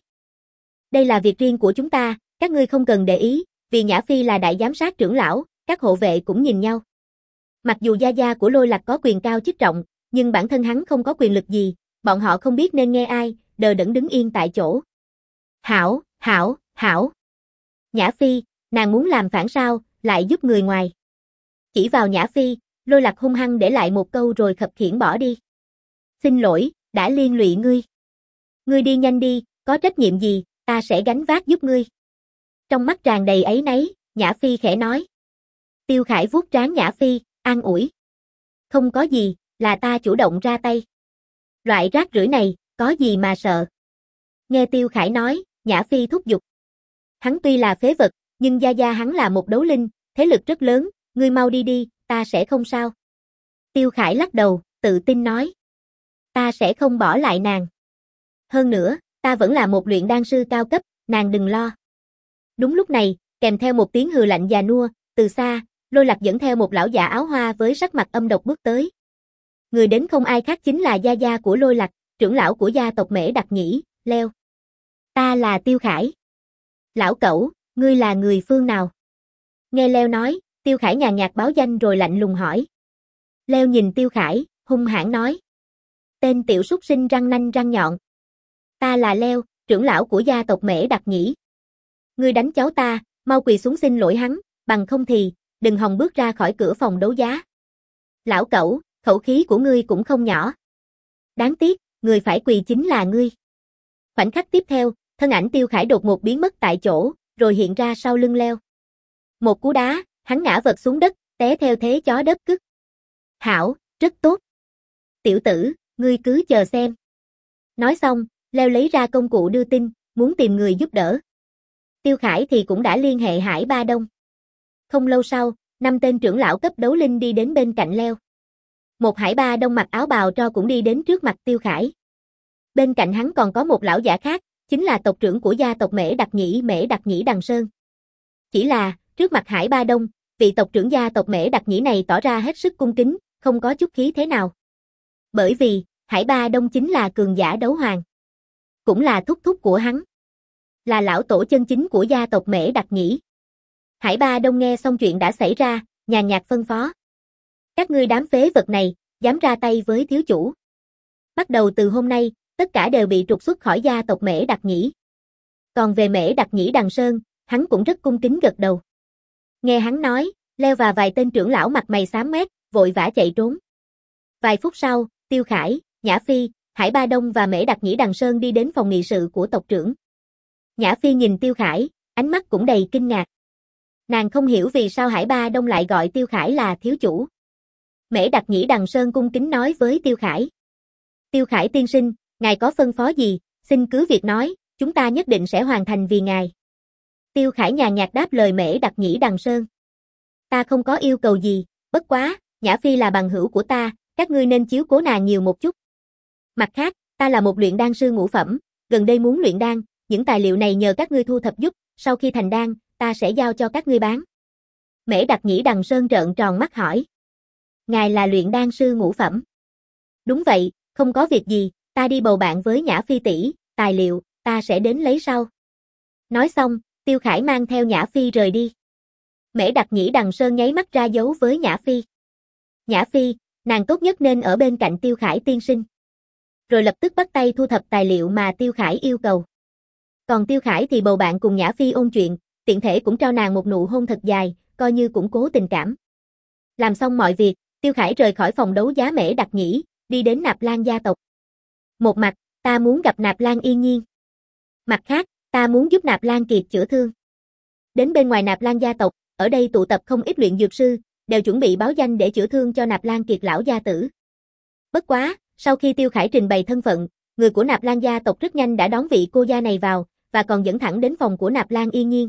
Speaker 1: Đây là việc riêng của chúng ta, các ngươi không cần để ý, vì Nhã Phi là đại giám sát trưởng lão, các hộ vệ cũng nhìn nhau. Mặc dù gia gia của Lôi Lạc có quyền cao chức trọng, nhưng bản thân hắn không có quyền lực gì, bọn họ không biết nên nghe ai, đờ đẫn đứng yên tại chỗ. Hảo, hảo, hảo. Nhã Phi, nàng muốn làm phản sao, lại giúp người ngoài. Chỉ vào Nhã Phi, Lôi Lạc hung hăng để lại một câu rồi khập khiễng bỏ đi. Xin lỗi, đã liên lụy ngươi. Ngươi đi nhanh đi, có trách nhiệm gì, ta sẽ gánh vác giúp ngươi. Trong mắt tràn đầy áy náy, Nhã Phi khẽ nói. Tiêu Khải vuốt trán Nhã Phi, an ủi. Không có gì, là ta chủ động ra tay. Loại rác rưởi này, có gì mà sợ. Nghe Tiêu Khải nói, Nhã Phi thúc giục. Hắn tuy là phế vật, nhưng gia gia hắn là một đấu linh, thế lực rất lớn, ngươi mau đi đi, ta sẽ không sao. Tiêu Khải lắc đầu, tự tin nói. Ta sẽ không bỏ lại nàng. Hơn nữa, ta vẫn là một luyện đan sư cao cấp, nàng đừng lo. Đúng lúc này, kèm theo một tiếng hừ lạnh già nua, từ xa, Lôi Lạc dẫn theo một lão già áo hoa với sắc mặt âm độc bước tới. Người đến không ai khác chính là gia gia của Lôi Lạc, trưởng lão của gia tộc Mễ Đặc Nhĩ, Leo. Ta là Tiêu Khải. Lão cẩu, ngươi là người phương nào? Nghe Leo nói, Tiêu Khải nhàn nhạt báo danh rồi lạnh lùng hỏi. Leo nhìn Tiêu Khải, hung hãn nói. Tên tiểu súc sinh răng nanh răng nhọn. Ta là Leo, trưởng lão của gia tộc Mễ Đặc Nhĩ. Ngươi đánh cháu ta, mau quỳ xuống xin lỗi hắn, bằng không thì, đừng hòng bước ra khỏi cửa phòng đấu giá. Lão cẩu, khẩu khí của ngươi cũng không nhỏ. Đáng tiếc, người phải quỳ chính là ngươi. Khoảnh khắc tiếp theo, thân ảnh Tiêu Khải đột ngột biến mất tại chỗ, rồi hiện ra sau lưng Leo. Một cú đá, hắn ngã vật xuống đất, té theo thế chó đất cứt. Hảo, rất tốt. Tiểu tử, ngươi cứ chờ xem. Nói xong, Leo lấy ra công cụ đưa tin, muốn tìm người giúp đỡ. Tiêu Khải thì cũng đã liên hệ Hải Ba Đông. Không lâu sau, năm tên trưởng lão cấp đấu linh đi đến bên cạnh Leo. Một Hải Ba Đông mặc áo bào tro cũng đi đến trước mặt Tiêu Khải. Bên cạnh hắn còn có một lão giả khác, chính là tộc trưởng của gia tộc Mễ Đặc Nhĩ Mễ Đặc Nhĩ Đằng Sơn. Chỉ là, trước mặt Hải Ba Đông, vị tộc trưởng gia tộc Mễ Đặc Nhĩ này tỏ ra hết sức cung kính, không có chút khí thế nào. Bởi vì, Hải Ba Đông chính là cường giả đấu hoàng. Cũng là thúc thúc của hắn. Là lão tổ chân chính của gia tộc Mễ Đặc Nhĩ. Hải Ba Đông nghe xong chuyện đã xảy ra, nhàn nhạt phân phó. Các ngươi đám phế vật này, dám ra tay với thiếu chủ. Bắt đầu từ hôm nay, tất cả đều bị trục xuất khỏi gia tộc Mễ Đặc Nhĩ. Còn về Mễ Đặc Nhĩ Đằng Sơn, hắn cũng rất cung kính gật đầu. Nghe hắn nói, Leo và vài tên trưởng lão mặt mày xám mét, vội vã chạy trốn. Vài phút sau, Tiêu Khải, Nhã Phi, Hải Ba Đông và Mễ Đặc Nhĩ Đằng Sơn đi đến phòng nghị sự của tộc trưởng. Nhã Phi nhìn Tiêu Khải, ánh mắt cũng đầy kinh ngạc. Nàng không hiểu vì sao Hải Ba Đông lại gọi Tiêu Khải là thiếu chủ. Mễ Đặc Nhĩ Đằng Sơn cung kính nói với Tiêu Khải. Tiêu Khải tiên sinh, ngài có phân phó gì, xin cứ việc nói, chúng ta nhất định sẽ hoàn thành vì ngài. Tiêu Khải nhàn nhạt đáp lời Mễ Đặc Nhĩ Đằng Sơn. Ta không có yêu cầu gì, bất quá, Nhã Phi là bằng hữu của ta, các ngươi nên chiếu cố nàng nhiều một chút. Mặt khác, ta là một luyện đan sư ngũ phẩm, gần đây muốn luyện đan, những tài liệu này nhờ các ngươi thu thập giúp, sau khi thành đan, ta sẽ giao cho các ngươi bán. Mễ Đặc Nhĩ Đằng Sơn trợn tròn mắt hỏi. Ngài là luyện đan sư ngũ phẩm. Đúng vậy, không có việc gì, ta đi bầu bạn với Nhã Phi tỷ, tài liệu, ta sẽ đến lấy sau. Nói xong, Tiêu Khải mang theo Nhã Phi rời đi. Mễ Đặc Nhĩ Đằng Sơn nháy mắt ra dấu với Nhã Phi. Nhã Phi, nàng tốt nhất nên ở bên cạnh Tiêu Khải tiên sinh. Rồi lập tức bắt tay thu thập tài liệu mà Tiêu Khải yêu cầu. Còn Tiêu Khải thì bầu bạn cùng Nhã Phi ôn chuyện, tiện thể cũng trao nàng một nụ hôn thật dài, coi như củng cố tình cảm. Làm xong mọi việc, Tiêu Khải rời khỏi phòng đấu giá Mễ Đặc Nhĩ, đi đến Nạp Lan gia tộc. Một mặt, ta muốn gặp Nạp Lan Yên Nhiên. Mặt khác, ta muốn giúp Nạp Lan Kiệt chữa thương. Đến bên ngoài Nạp Lan gia tộc, ở đây tụ tập không ít luyện dược sư, đều chuẩn bị báo danh để chữa thương cho Nạp Lan Kiệt lão gia tử. Bất quá, sau khi Tiêu Khải trình bày thân phận, người của Nạp Lan gia tộc rất nhanh đã đón vị cô gia này vào, và còn dẫn thẳng đến phòng của Nạp Lan Yên Nhiên.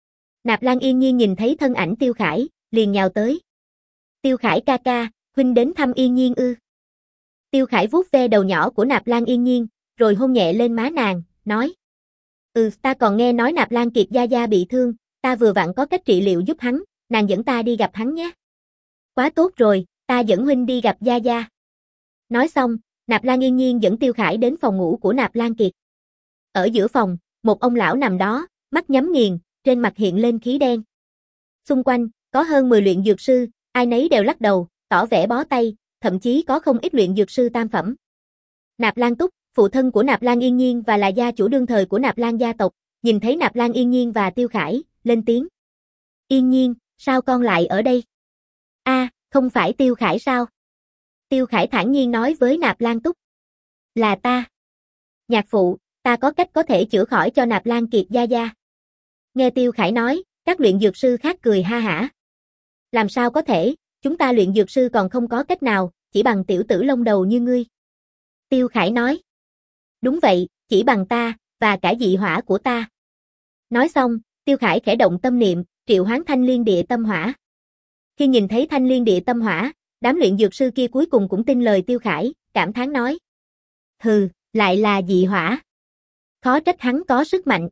Speaker 1: Nạp Lan Yên Nhiên nhìn thấy thân ảnh Tiêu Khải, liền nhào tới. Tiêu Khải ca ca, huynh đến thăm Yên Nhiên ư? Tiêu Khải vuốt ve đầu nhỏ của Nạp Lan Yên Nhiên, rồi hôn nhẹ lên má nàng, nói. Ừ, ta còn nghe nói Nạp Lan Kiệt gia gia bị thương, ta vừa vặn có cách trị liệu giúp hắn, nàng dẫn ta đi gặp hắn nhé. Quá tốt rồi, ta dẫn huynh đi gặp gia gia. Nói xong, Nạp Lan Yên Nhiên dẫn Tiêu Khải đến phòng ngủ của Nạp Lan Kiệt. Ở giữa phòng, một ông lão nằm đó, mắt nhắm nghiền, trên mặt hiện lên khí đen. Xung quanh, có hơn mười luyện dược sư, ai nấy đều lắc đầu, tỏ vẻ bó tay, thậm chí có không ít luyện dược sư tam phẩm. Nạp Lan Túc, phụ thân của Nạp Lan Yên Nhiên và là gia chủ đương thời của Nạp Lan gia tộc, nhìn thấy Nạp Lan Yên Nhiên và Tiêu Khải, lên tiếng. Yên Nhiên, sao con lại ở đây? A, à, không phải Tiêu Khải sao? Tiêu Khải thản nhiên nói với Nạp Lan Túc. Là ta. Nhạc phụ, ta có cách có thể chữa khỏi cho Nạp Lan Kiệt gia gia. Nghe Tiêu Khải nói, các luyện dược sư khác cười ha hả. Làm sao có thể, chúng ta luyện dược sư còn không có cách nào, chỉ bằng tiểu tử lông đầu như ngươi. Tiêu Khải nói. Đúng vậy, chỉ bằng ta, và cả dị hỏa của ta. Nói xong, Tiêu Khải khẽ động tâm niệm, triệu hoán thanh liên địa tâm hỏa. Khi nhìn thấy thanh liên địa tâm hỏa, đám luyện dược sư kia cuối cùng cũng tin lời Tiêu Khải, cảm thán nói. Hừ, lại là dị hỏa. Khó trách hắn có sức mạnh.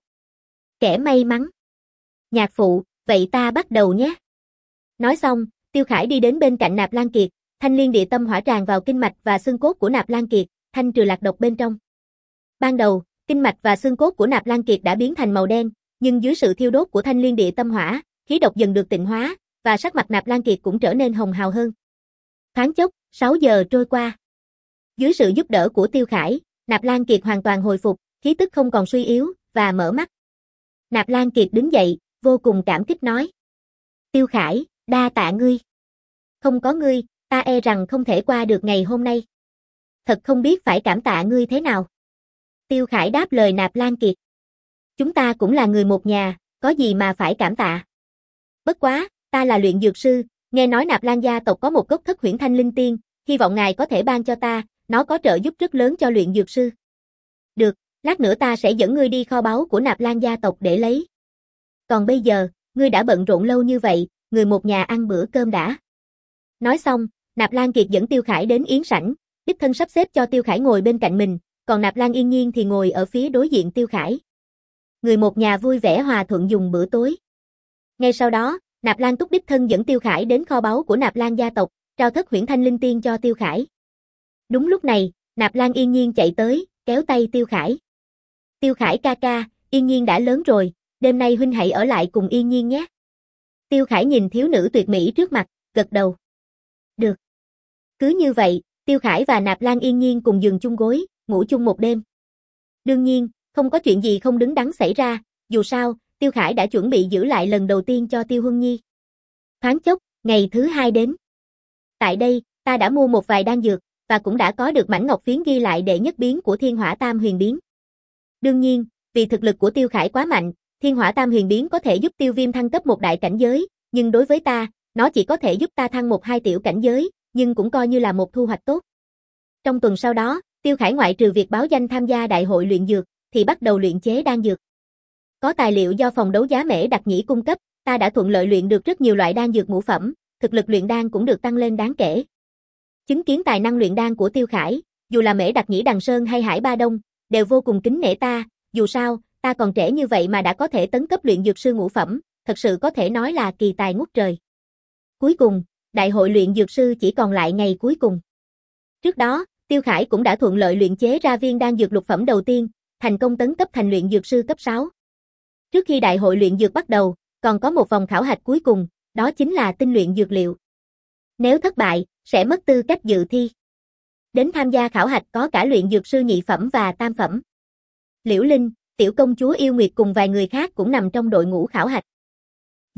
Speaker 1: Kẻ may mắn. Nhạc phụ, vậy ta bắt đầu nhé. Nói xong, Tiêu Khải đi đến bên cạnh Nạp Lan Kiệt, thanh liên địa tâm hỏa tràn vào kinh mạch và xương cốt của Nạp Lan Kiệt, thanh trừ lạc độc bên trong. Ban đầu, kinh mạch và xương cốt của Nạp Lan Kiệt đã biến thành màu đen, nhưng dưới sự thiêu đốt của thanh liên địa tâm hỏa, khí độc dần được tịnh hóa, và sắc mặt Nạp Lan Kiệt cũng trở nên hồng hào hơn. Thoáng chốc, sáu giờ trôi qua. Dưới sự giúp đỡ của Tiêu Khải, Nạp Lan Kiệt hoàn toàn hồi phục, khí tức không còn suy yếu, và mở mắt. Nạp Lan Kiệt đứng dậy, vô cùng cảm kích nói. Tiêu Khải, đa tạ ngươi. Không có ngươi, ta e rằng không thể qua được ngày hôm nay. Thật không biết phải cảm tạ ngươi thế nào. Tiêu Khải đáp lời Nạp Lan Kiệt. Chúng ta cũng là người một nhà, có gì mà phải cảm tạ. Bất quá, ta là luyện dược sư, nghe nói Nạp Lan gia tộc có một gốc thất huyễn thanh linh tiên, hy vọng ngài có thể ban cho ta, nó có trợ giúp rất lớn cho luyện dược sư. Được, lát nữa ta sẽ dẫn ngươi đi kho báu của Nạp Lan gia tộc để lấy. Còn bây giờ, ngươi đã bận rộn lâu như vậy, người một nhà ăn bữa cơm đã. Nói xong, Nạp Lan Kiệt dẫn Tiêu Khải đến yến sảnh, đích thân sắp xếp cho Tiêu Khải ngồi bên cạnh mình, còn Nạp Lan Yên Nhiên thì ngồi ở phía đối diện Tiêu Khải. Người một nhà vui vẻ hòa thuận dùng bữa tối. Ngay sau đó, Nạp Lan Túc đích thân dẫn Tiêu Khải đến kho báu của Nạp Lan gia tộc, trao thất huyễn thanh linh tiên cho Tiêu Khải. Đúng lúc này, Nạp Lan Yên Nhiên chạy tới, kéo tay Tiêu Khải. Tiêu Khải ca ca, Yên Nhiên đã lớn rồi, đêm nay huynh hãy ở lại cùng Yên Nhiên nhé. Tiêu Khải nhìn thiếu nữ tuyệt mỹ trước mặt, gật đầu. Được. Cứ như vậy, Tiêu Khải và Nạp Lan Yên Nhiên cùng giường chung gối, ngủ chung một đêm. Đương nhiên, không có chuyện gì không đứng đắn xảy ra, dù sao, Tiêu Khải đã chuẩn bị giữ lại lần đầu tiên cho Tiêu Huân Nhi. Thoáng chốc, ngày thứ hai đến. Tại đây, ta đã mua một vài đan dược, và cũng đã có được mảnh ngọc phiến ghi lại đệ nhất biến của Thiên Hỏa Tam Huyền Biến. Đương nhiên, vì thực lực của Tiêu Khải quá mạnh, Thiên Hỏa Tam Huyền Biến có thể giúp Tiêu Viêm thăng cấp một đại cảnh giới, nhưng đối với ta, nó chỉ có thể giúp ta thăng một hai tiểu cảnh giới, nhưng cũng coi như là một thu hoạch tốt. Trong tuần sau đó, Tiêu Khải ngoại trừ việc báo danh tham gia đại hội luyện dược, thì bắt đầu luyện chế đan dược. Có tài liệu do phòng đấu giá Mễ Đặc Nhĩ cung cấp, ta đã thuận lợi luyện được rất nhiều loại đan dược ngũ phẩm, thực lực luyện đan cũng được tăng lên đáng kể. Chứng kiến tài năng luyện đan của Tiêu Khải, dù là Mễ Đặc Nhĩ Đằng Sơn hay Hải Ba Đông, đều vô cùng kính nể ta, dù sao, ta còn trẻ như vậy mà đã có thể tấn cấp luyện dược sư ngũ phẩm, thật sự có thể nói là kỳ tài ngút trời. Cuối cùng, đại hội luyện dược sư chỉ còn lại ngày cuối cùng. Trước đó, Tiêu Khải cũng đã thuận lợi luyện chế ra viên đan dược lục phẩm đầu tiên, thành công tấn cấp thành luyện dược sư cấp sáu. Trước khi đại hội luyện dược bắt đầu, còn có một vòng khảo hạch cuối cùng, đó chính là tinh luyện dược liệu. Nếu thất bại, sẽ mất tư cách dự thi. Đến tham gia khảo hạch có cả luyện dược sư nhị phẩm và tam phẩm. Liễu Linh, tiểu công chúa Yêu Nguyệt cùng vài người khác cũng nằm trong đội ngũ khảo hạch.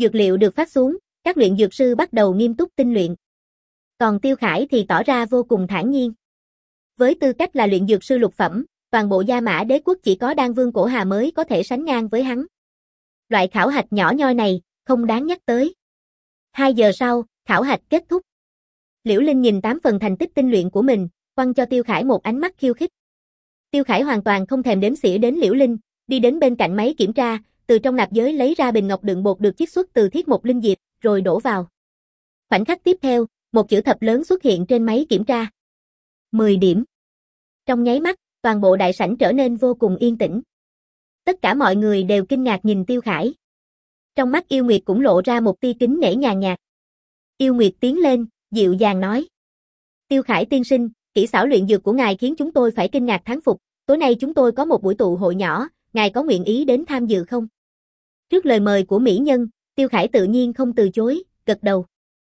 Speaker 1: Dược liệu được phát xuống, các luyện dược sư bắt đầu nghiêm túc tinh luyện. Còn Tiêu Khải thì tỏ ra vô cùng thản nhiên. Với tư cách là luyện dược sư lục phẩm, toàn bộ Gia Mã Đế quốc chỉ có Đan Vương Cổ Hà mới có thể sánh ngang với hắn. Loại khảo hạch nhỏ nhoi này, không đáng nhắc tới. Hai giờ sau, khảo hạch kết thúc. Liễu Linh nhìn tám phần thành tích tinh luyện của mình, quăng cho Tiêu Khải một ánh mắt khiêu khích. Tiêu Khải hoàn toàn không thèm đếm xỉa đến Liễu Linh, đi đến bên cạnh máy kiểm tra, từ trong nạp giới lấy ra bình ngọc đựng bột được chiết xuất từ thiết mộc linh diệp, rồi đổ vào. Khoảnh khắc tiếp theo, một chữ thập lớn xuất hiện trên máy kiểm tra. mười điểm. Trong nháy mắt, toàn bộ đại sảnh trở nên vô cùng yên tĩnh. Tất cả mọi người đều kinh ngạc nhìn Tiêu Khải. Trong mắt Yêu Nguyệt cũng lộ ra một tia kính nể nhàn nhạt. Yêu Nguyệt tiến lên, dịu dàng nói. Tiêu Khải tiên sinh, kỹ xảo luyện dược của ngài khiến chúng tôi phải kinh ngạc thán phục. Tối nay chúng tôi có một buổi tụ hội nhỏ, ngài có nguyện ý đến tham dự không? Trước lời mời của mỹ nhân, Tiêu Khải tự nhiên không từ chối, gật đầu.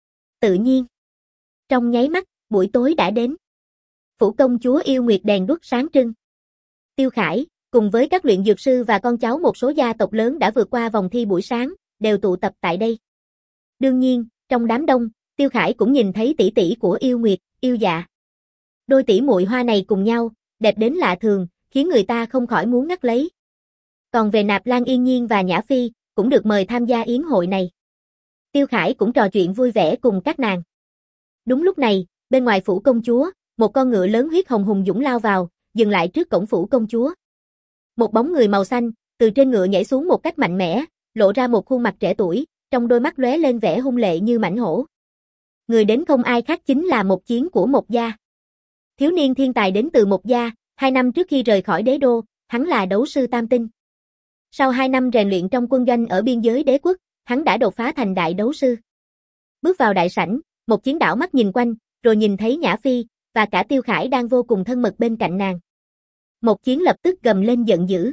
Speaker 1: Tự nhiên. Trong nháy mắt, buổi tối đã đến. Phủ công chúa Yêu Nguyệt đèn đuốc sáng trưng. Tiêu Khải, cùng với các luyện dược sư và con cháu một số gia tộc lớn đã vượt qua vòng thi buổi sáng, đều tụ tập tại đây. Đương nhiên, trong đám đông, Tiêu Khải cũng nhìn thấy tỷ tỷ của Yêu Nguyệt, Yêu Dạ. Đôi tỷ muội hoa này cùng nhau, đẹp đến lạ thường, khiến người ta không khỏi muốn ngắt lấy. Còn về Nạp Lan Yên Nhiên và Nhã Phi, cũng được mời tham gia yến hội này. Tiêu Khải cũng trò chuyện vui vẻ cùng các nàng. Đúng lúc này, bên ngoài phủ công chúa, một con ngựa lớn huyết hồng hùng dũng lao vào, dừng lại trước cổng phủ công chúa. Một bóng người màu xanh, từ trên ngựa nhảy xuống một cách mạnh mẽ, lộ ra một khuôn mặt trẻ tuổi, trong đôi mắt lóe lên vẻ hung lệ như mãnh hổ. Người đến không ai khác chính là Mộc Chiến của Mộc gia. Thiếu niên thiên tài đến từ Mộc gia, hai năm trước khi rời khỏi đế đô, hắn là đấu sư tam tinh. Sau hai năm rèn luyện trong quân doanh ở biên giới đế quốc, hắn đã đột phá thành đại đấu sư. Bước vào đại sảnh, Mộc Chiến đảo mắt nhìn quanh, rồi nhìn thấy Nhã Phi, và cả Tiêu Khải đang vô cùng thân mật bên cạnh nàng. Mộc Chiến lập tức gầm lên giận dữ.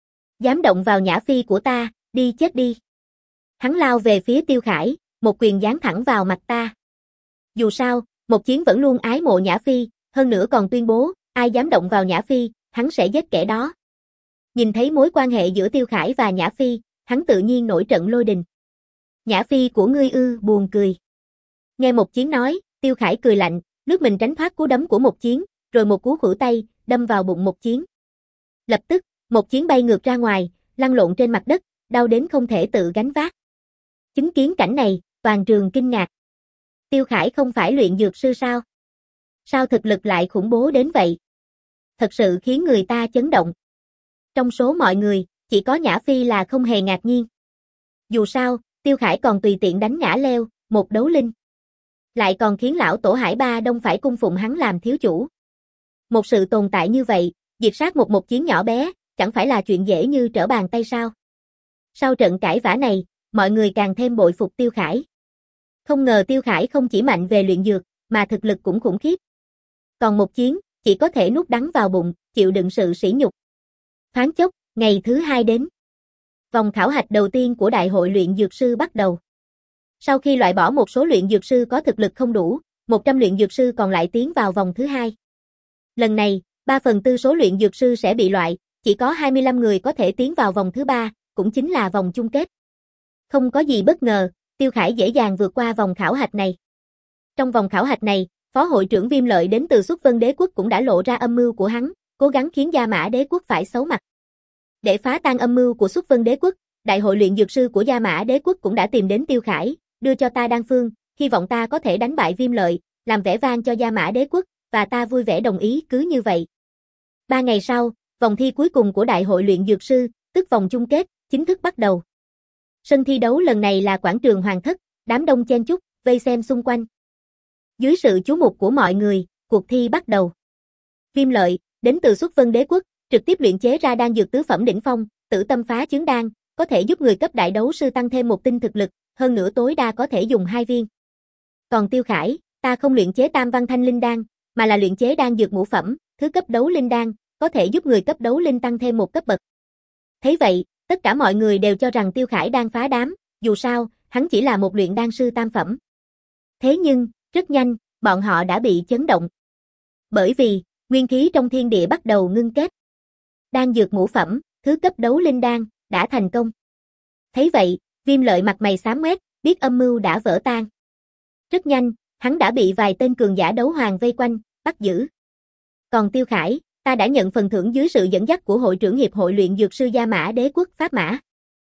Speaker 1: Dám động vào Nhã Phi của ta, đi chết đi. Hắn lao về phía Tiêu Khải, một quyền giáng thẳng vào mặt ta. Dù sao, Mộc Chiến vẫn luôn ái mộ Nhã Phi, hơn nữa còn tuyên bố, ai dám động vào Nhã Phi, hắn sẽ giết kẻ đó. Nhìn thấy mối quan hệ giữa Tiêu Khải và Nhã Phi, hắn tự nhiên nổi trận lôi đình. Nhã Phi của ngươi ư, buồn cười. Nghe Mộc Chiến nói, Tiêu Khải cười lạnh, lướt mình tránh thoát cú đấm của Mộc Chiến, rồi một cú khuỷu tay, đâm vào bụng Mộc Chiến. Lập tức, Mộc Chiến bay ngược ra ngoài, lăn lộn trên mặt đất, đau đến không thể tự gánh vác. Chứng kiến cảnh này, toàn trường kinh ngạc. Tiêu Khải không phải luyện dược sư sao? Sao thực lực lại khủng bố đến vậy? Thật sự khiến người ta chấn động. Trong số mọi người, chỉ có Nhã Phi là không hề ngạc nhiên. Dù sao, Tiêu Khải còn tùy tiện đánh ngã leo, một đấu linh. Lại còn khiến lão tổ Hải Ba Đông phải cung phụng hắn làm thiếu chủ. Một sự tồn tại như vậy, diệt sát một Mộc Chiến nhỏ bé, chẳng phải là chuyện dễ như trở bàn tay sao? Sau trận cãi vã này, mọi người càng thêm bội phục Tiêu Khải. Không ngờ Tiêu Khải không chỉ mạnh về luyện dược, mà thực lực cũng khủng khiếp. Còn Mộc Chiến, chỉ có thể nuốt đắng vào bụng, chịu đựng sự sỉ nhục. Thoáng chốc, ngày thứ hai đến. Vòng khảo hạch đầu tiên của Đại hội luyện dược sư bắt đầu. Sau khi loại bỏ một số luyện dược sư có thực lực không đủ, một trăm luyện dược sư còn lại tiến vào vòng thứ hai. Lần này, ba phần tư số luyện dược sư sẽ bị loại, chỉ có hai mươi lăm người có thể tiến vào vòng thứ ba, cũng chính là vòng chung kết. Không có gì bất ngờ, Tiêu Khải dễ dàng vượt qua vòng khảo hạch này. Trong vòng khảo hạch này, Phó hội trưởng Viêm Lợi đến từ Xuất Vân Đế quốc cũng đã lộ ra âm mưu của hắn, cố gắng khiến Gia Mã Đế quốc phải xấu mặt. Để phá tan âm mưu của Xuất Vân Đế quốc, Đại hội luyện dược sư của Gia Mã Đế quốc cũng đã tìm đến Tiêu Khải, đưa cho ta đan phương, hy vọng ta có thể đánh bại Viêm Lợi, làm vẻ vang cho Gia Mã Đế quốc, và ta vui vẻ đồng ý cứ như vậy. Ba ngày sau, vòng thi cuối cùng của Đại hội luyện dược sư, tức vòng chung kết, chính thức bắt đầu. Sân thi đấu lần này là quảng trường Hoàng Thất, đám đông chen chúc, vây xem xung quanh. Dưới sự chú mục của mọi người, cuộc thi bắt đầu. Viêm Lợi, đến từ Xuất Vân Đế quốc, trực tiếp luyện chế ra đan dược tứ phẩm đỉnh phong, Tử Tâm Phá Chướng Đan, có thể giúp người cấp đại đấu sư tăng thêm một tinh thực lực, hơn nữa tối đa có thể dùng hai viên. Còn Tiêu Khải, ta không luyện chế Tam Văn Thanh Linh Đan, mà là luyện chế đan dược ngũ phẩm, thứ cấp đấu linh đan, có thể giúp người cấp đấu linh tăng thêm một cấp bậc. Thấy vậy, tất cả mọi người đều cho rằng Tiêu Khải đang phá đám, dù sao, hắn chỉ là một luyện đan sư tam phẩm. Thế nhưng, rất nhanh, bọn họ đã bị chấn động. Bởi vì, nguyên khí trong thiên địa bắt đầu ngưng kết. Đan dược ngũ phẩm, thứ cấp đấu linh đan, đã thành công. Thấy vậy, Viêm Lợi mặt mày xám ngoét, biết âm mưu đã vỡ tan. Rất nhanh, hắn đã bị vài tên cường giả đấu hoàng vây quanh, bắt giữ. Còn Tiêu Khải, ta đã nhận phần thưởng dưới sự dẫn dắt của hội trưởng hiệp hội luyện dược sư Gia Mã Đế Quốc Pháp Mã.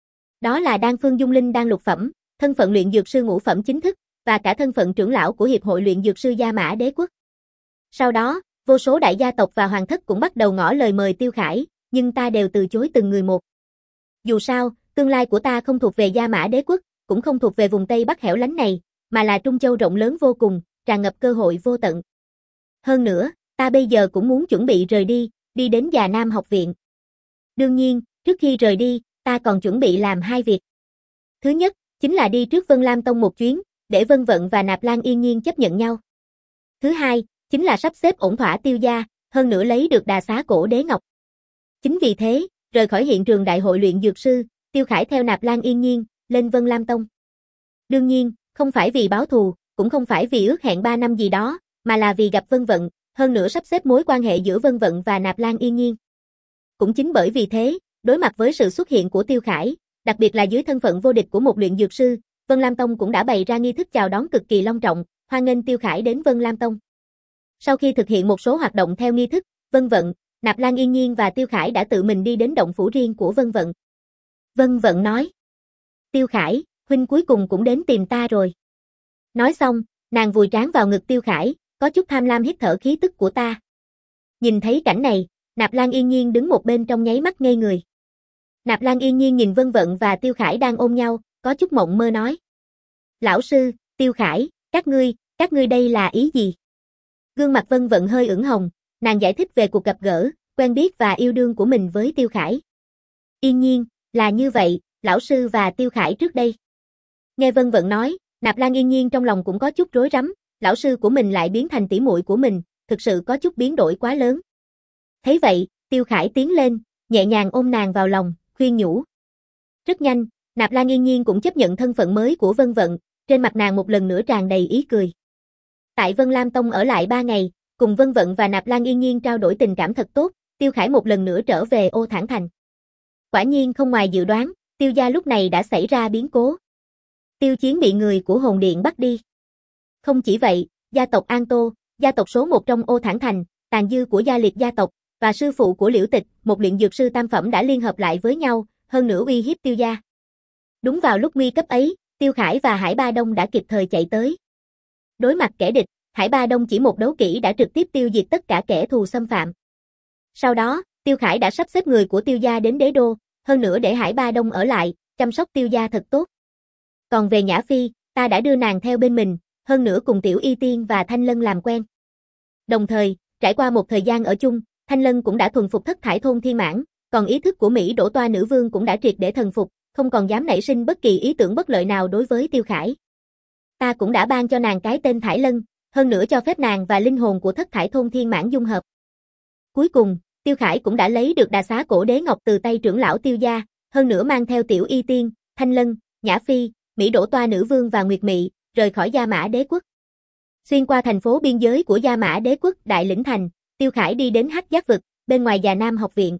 Speaker 1: Đó là đan phương dung linh đan lục phẩm, thân phận luyện dược sư ngũ phẩm chính thức, và cả thân phận trưởng lão của hiệp hội luyện dược sư Gia Mã Đế Quốc. Sau đó, vô số đại gia tộc và hoàng thất cũng bắt đầu ngỏ lời mời Tiêu Khải, nhưng ta đều từ chối từng người một. Dù sao, tương lai của ta không thuộc về Gia Mã Đế Quốc, cũng không thuộc về vùng Tây Bắc hẻo lánh này, mà là Trung Châu rộng lớn vô cùng, tràn ngập cơ hội vô tận. Hơn nữa, ta bây giờ cũng muốn chuẩn bị rời đi, đi đến Già Nam học viện. Đương nhiên, trước khi rời đi, ta còn chuẩn bị làm hai việc. Thứ nhất, chính là đi trước Vân Lam Tông một chuyến, để Vân Vận và Nạp Lan yên nhiên chấp nhận nhau. Thứ hai, chính là sắp xếp ổn thỏa Tiêu gia, hơn nữa lấy được Đà Xá Cổ Đế Ngọc. Chính vì thế, rời khỏi hiện trường đại hội luyện dược sư, Tiêu Khải theo Nạp Lan yên nhiên, lên Vân Lam Tông. Đương nhiên, không phải vì báo thù, cũng không phải vì ước hẹn ba năm gì đó, mà là vì gặp Vân Vận, hơn nữa sắp xếp mối quan hệ giữa Vân Vận và Nạp Lan yên nhiên. Cũng chính bởi vì thế, đối mặt với sự xuất hiện của Tiêu Khải, đặc biệt là dưới thân phận vô địch của một luyện dược sư, Vân Lam Tông cũng đã bày ra nghi thức chào đón cực kỳ long trọng, hoan nghênh Tiêu Khải đến Vân Lam Tông. Sau khi thực hiện một số hoạt động theo nghi thức, Vân Vận, Nạp Lan yên nhiên và Tiêu Khải đã tự mình đi đến động phủ riêng của Vân Vận. Vân Vận nói: Tiêu Khải, huynh cuối cùng cũng đến tìm ta rồi. Nói xong, nàng vùi trán vào ngực Tiêu Khải, có chút tham lam hít thở khí tức của ta. Nhìn thấy cảnh này, Nạp Lan yên nhiên đứng một bên trong nháy mắt ngây người. Nạp Lan yên nhiên nhìn Vân Vận và Tiêu Khải đang ôm nhau, có chút mộng mơ nói: Lão sư, Tiêu Khải, các ngươi, các ngươi đây là ý gì? Gương mặt Vân Vận hơi ửng hồng, nàng giải thích về cuộc gặp gỡ, quen biết và yêu đương của mình với Tiêu Khải. Yên nhiên, là như vậy, lão sư và Tiêu Khải trước đây. Nghe Vân Vận nói, Nạp Lan yên nhiên trong lòng cũng có chút rối rắm, lão sư của mình lại biến thành tỷ muội của mình, thực sự có chút biến đổi quá lớn. Thấy vậy, Tiêu Khải tiến lên, nhẹ nhàng ôm nàng vào lòng, khuyên nhủ. Rất nhanh, Nạp Lan yên nhiên cũng chấp nhận thân phận mới của Vân Vận, trên mặt nàng một lần nữa tràn đầy ý cười. Tại Vân Lam Tông ở lại ba ngày, cùng Vân Vận và Nạp Lan yên nhiên trao đổi tình cảm thật tốt, Tiêu Khải một lần nữa trở về Ô Thản Thành. Quả nhiên không ngoài dự đoán, Tiêu gia lúc này đã xảy ra biến cố. Tiêu Chiến bị người của Hồn Điện bắt đi. Không chỉ vậy, gia tộc An Tô, gia tộc số một trong Ô Thản Thành, tàn dư của Gia Liệt gia tộc, và sư phụ của Liễu Tịch, một luyện dược sư tam phẩm đã liên hợp lại với nhau, hơn nữa uy hiếp Tiêu gia. Đúng vào lúc nguy cấp ấy, Tiêu Khải và Hải Ba Đông đã kịp thời chạy tới. Đối mặt kẻ địch, Hải Ba Đông chỉ một đấu kỹ đã trực tiếp tiêu diệt tất cả kẻ thù xâm phạm. Sau đó, Tiêu Khải đã sắp xếp người của Tiêu gia đến đế đô, hơn nữa để Hải Ba Đông ở lại, chăm sóc Tiêu gia thật tốt. Còn về Nhã Phi, ta đã đưa nàng theo bên mình, hơn nữa cùng Tiểu Y Tiên và Thanh Lân làm quen. Đồng thời, trải qua một thời gian ở chung, Thanh Lân cũng đã thuần phục Thất Thải Thôn Thiên Mãn, còn ý thức của Mỹ Đỗ Toa Nữ Vương cũng đã triệt để thần phục, không còn dám nảy sinh bất kỳ ý tưởng bất lợi nào đối với Tiêu Khải. Ta cũng đã ban cho nàng cái tên Thải Lân, hơn nữa cho phép nàng và linh hồn của Thất Thải Thôn Thiên Mãn dung hợp. Cuối cùng, Tiêu Khải cũng đã lấy được Đà Xá Cổ Đế Ngọc từ tay trưởng lão Tiêu gia, hơn nữa mang theo Tiểu Y Tiên, Thanh Lân, Nhã Phi, Mỹ Đỗ Toa Nữ Vương và Nguyệt Mị, rời khỏi Gia Mã Đế Quốc. Xuyên qua thành phố biên giới của Gia Mã Đế Quốc Đại Lĩnh Thành, Tiêu Khải đi đến Hắc Giác Vực, bên ngoài Già Nam học viện.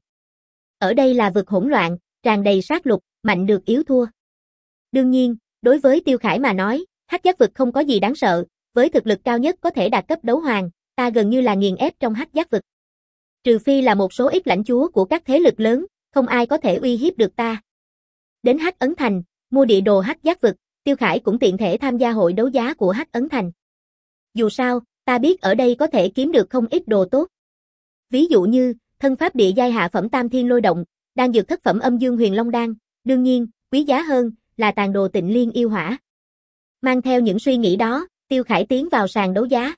Speaker 1: Ở đây là vực hỗn loạn, tràn đầy sát lục, mạnh được yếu thua. Đương nhiên, đối với Tiêu Khải mà nói, Hắc Giác Vực không có gì đáng sợ, với thực lực cao nhất có thể đạt cấp đấu hoàng, ta gần như là nghiền ép trong Hắc Giác Vực. Trừ phi là một số ít lãnh chúa của các thế lực lớn, không ai có thể uy hiếp được ta. Đến Hắc Ấn Thành, mua địa đồ Hắc Giác Vực, Tiêu Khải cũng tiện thể tham gia hội đấu giá của Hắc Ấn Thành. Dù sao, ta biết ở đây có thể kiếm được không ít đồ tốt. Ví dụ như, thân pháp địa giai hạ phẩm Tam Thiên Lôi Động, đan dược thất phẩm Âm Dương Huyền Long Đan, đương nhiên, quý giá hơn là tàn đồ Tịnh Liên Yêu Hỏa. Mang theo những suy nghĩ đó, Tiêu Khải tiến vào sàn đấu giá.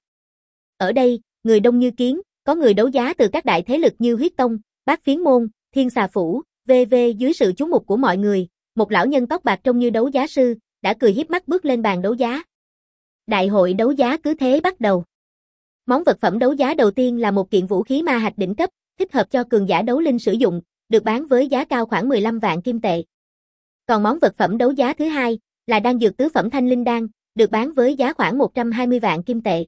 Speaker 1: Ở đây, người đông như kiến, có người đấu giá từ các đại thế lực như Huyết Tông, Bát Phiến Môn, Thiên Xà Phủ, vân vân dưới sự chú mục của mọi người, một lão nhân tóc bạc trông như đấu giá sư, đã cười hiếp mắt bước lên bàn đấu giá. Đại hội đấu giá cứ thế bắt đầu. Món vật phẩm đấu giá đầu tiên là một kiện vũ khí ma hạch đỉnh cấp, thích hợp cho cường giả đấu linh sử dụng, được bán với giá cao khoảng mười lăm vạn kim tệ. Còn món vật phẩm đấu giá thứ hai là đan dược tứ phẩm Thanh Linh Đan, được bán với giá khoảng một trăm hai mươi vạn kim tệ.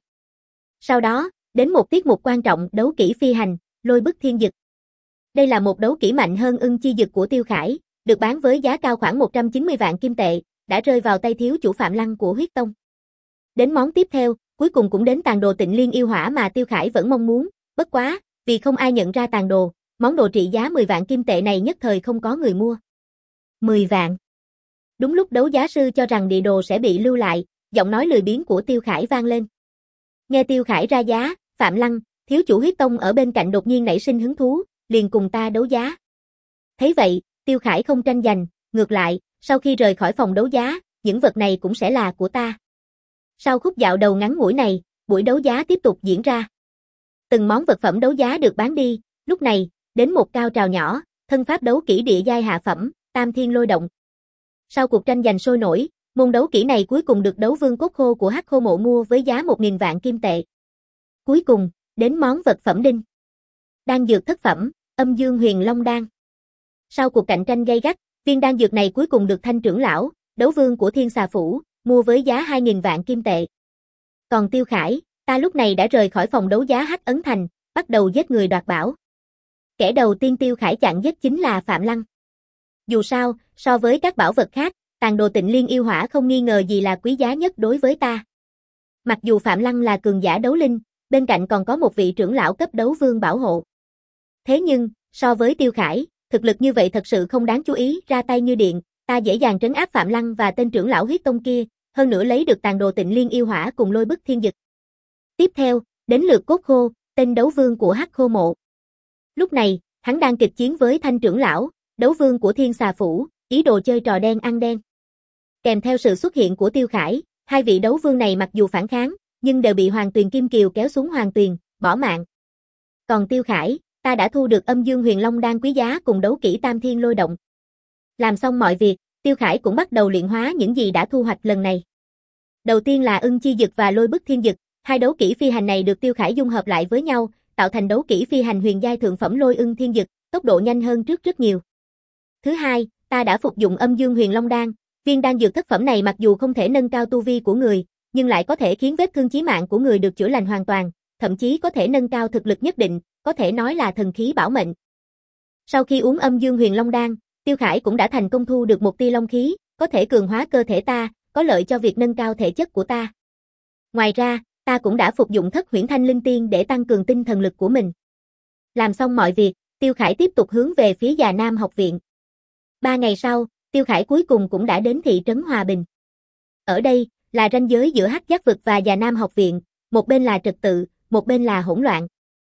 Speaker 1: Sau đó, đến một tiết mục quan trọng đấu kỹ phi hành, Lôi Bức Thiên Dực. Đây là một đấu kỹ mạnh hơn Ưng Chi Dực của Tiêu Khải, được bán với giá cao khoảng một trăm chín mươi vạn kim tệ, đã rơi vào tay thiếu chủ Phạm Lăng của huyết tông. Đến món tiếp theo, cuối cùng cũng đến tàn đồ Tịnh Liên yêu hỏa mà Tiêu Khải vẫn mong muốn, bất quá, vì không ai nhận ra tàn đồ, món đồ trị giá mười vạn kim tệ này nhất thời không có người mua. mười vạn. Đúng lúc đấu giá sư cho rằng địa đồ sẽ bị lưu lại, giọng nói lười biếng của Tiêu Khải vang lên. Nghe Tiêu Khải ra giá, Phạm Lăng, thiếu chủ huyết tông ở bên cạnh đột nhiên nảy sinh hứng thú, liền cùng ta đấu giá. Thấy vậy, Tiêu Khải không tranh giành, ngược lại, sau khi rời khỏi phòng đấu giá, những vật này cũng sẽ là của ta. Sau khúc dạo đầu ngắn ngủi này, buổi đấu giá tiếp tục diễn ra. Từng món vật phẩm đấu giá được bán đi, lúc này, đến một cao trào nhỏ, thân pháp đấu kỹ địa giai hạ phẩm, Tam Thiên Lôi Động. Sau cuộc tranh giành sôi nổi, môn đấu kỹ này cuối cùng được Đấu Vương Cốt Khô của Hắc Khô Mộ mua với giá một nghìn vạn kim tệ. Cuối cùng, đến món vật phẩm đinh. Đan dược thất phẩm, Âm Dương Huyền Long Đan. Sau cuộc cạnh tranh gay gắt, viên đan dược này cuối cùng được Thanh trưởng lão, Đấu Vương của Thiên Xà Phủ, mua với giá hai nghìn vạn kim tệ. Còn Tiêu Khải, ta lúc này đã rời khỏi phòng đấu giá Hắc Ấn Thành, bắt đầu giết người đoạt bảo. Kẻ đầu tiên Tiêu Khải chặn giết chính là Phạm Lăng. Dù sao, so với các bảo vật khác, tàn đồ Tịnh Liên yêu hỏa không nghi ngờ gì là quý giá nhất đối với ta. Mặc dù Phạm Lăng là cường giả đấu linh, bên cạnh còn có một vị trưởng lão cấp đấu vương bảo hộ. Thế nhưng, so với Tiêu Khải, thực lực như vậy thật sự không đáng chú ý, ra tay như điện, ta dễ dàng trấn áp Phạm Lăng và tên trưởng lão huyết tông kia, hơn nữa lấy được tàn đồ Tịnh Liên yêu hỏa cùng lôi bức thiên dực. Tiếp theo, đến lượt Cốt Khô, tên đấu vương của Hắc Khô Mộ. Lúc này, hắn đang kịch chiến với Thanh trưởng lão, Đấu Vương của Thiên Xà Phủ, ý đồ chơi trò đen ăn đen. Kèm theo sự xuất hiện của Tiêu Khải, hai vị đấu vương này mặc dù phản kháng, nhưng đều bị Hoàng Tuyền Kim Kiều kéo xuống Hoàng Tuyền, bỏ mạng. Còn Tiêu Khải, ta đã thu được Âm Dương Huyền Long Đan quý giá cùng đấu kỹ Tam Thiên Lôi Động. Làm xong mọi việc, Tiêu Khải cũng bắt đầu luyện hóa những gì đã thu hoạch lần này. Đầu tiên là Ưng Chi Dực và Lôi Bức Thiên Dực, hai đấu kỹ phi hành này được Tiêu Khải dung hợp lại với nhau, tạo thành đấu kỹ phi hành huyền giai thượng phẩm Lôi Ưng Thiên Dực, tốc độ nhanh hơn trước rất nhiều. Thứ hai, ta đã phục dụng Âm Dương Huyền Long Đan, viên đan dược thất phẩm này mặc dù không thể nâng cao tu vi của người, nhưng lại có thể khiến vết thương chí mạng của người được chữa lành hoàn toàn, thậm chí có thể nâng cao thực lực nhất định, có thể nói là thần khí bảo mệnh. Sau khi uống Âm Dương Huyền Long Đan, Tiêu Khải cũng đã thành công thu được một tia long khí, có thể cường hóa cơ thể ta, có lợi cho việc nâng cao thể chất của ta. Ngoài ra, ta cũng đã phục dụng Thất Huyễn Thanh Linh Tiên để tăng cường tinh thần lực của mình. Làm xong mọi việc, Tiêu Khải tiếp tục hướng về phía Già Nam học viện. Ba ngày sau, Tiêu Khải cuối cùng cũng đã đến thị trấn Hòa Bình. Ở đây, là ranh giới giữa Hắc Giác Vực và Già Nam học viện, một bên là trật tự, một bên là hỗn loạn.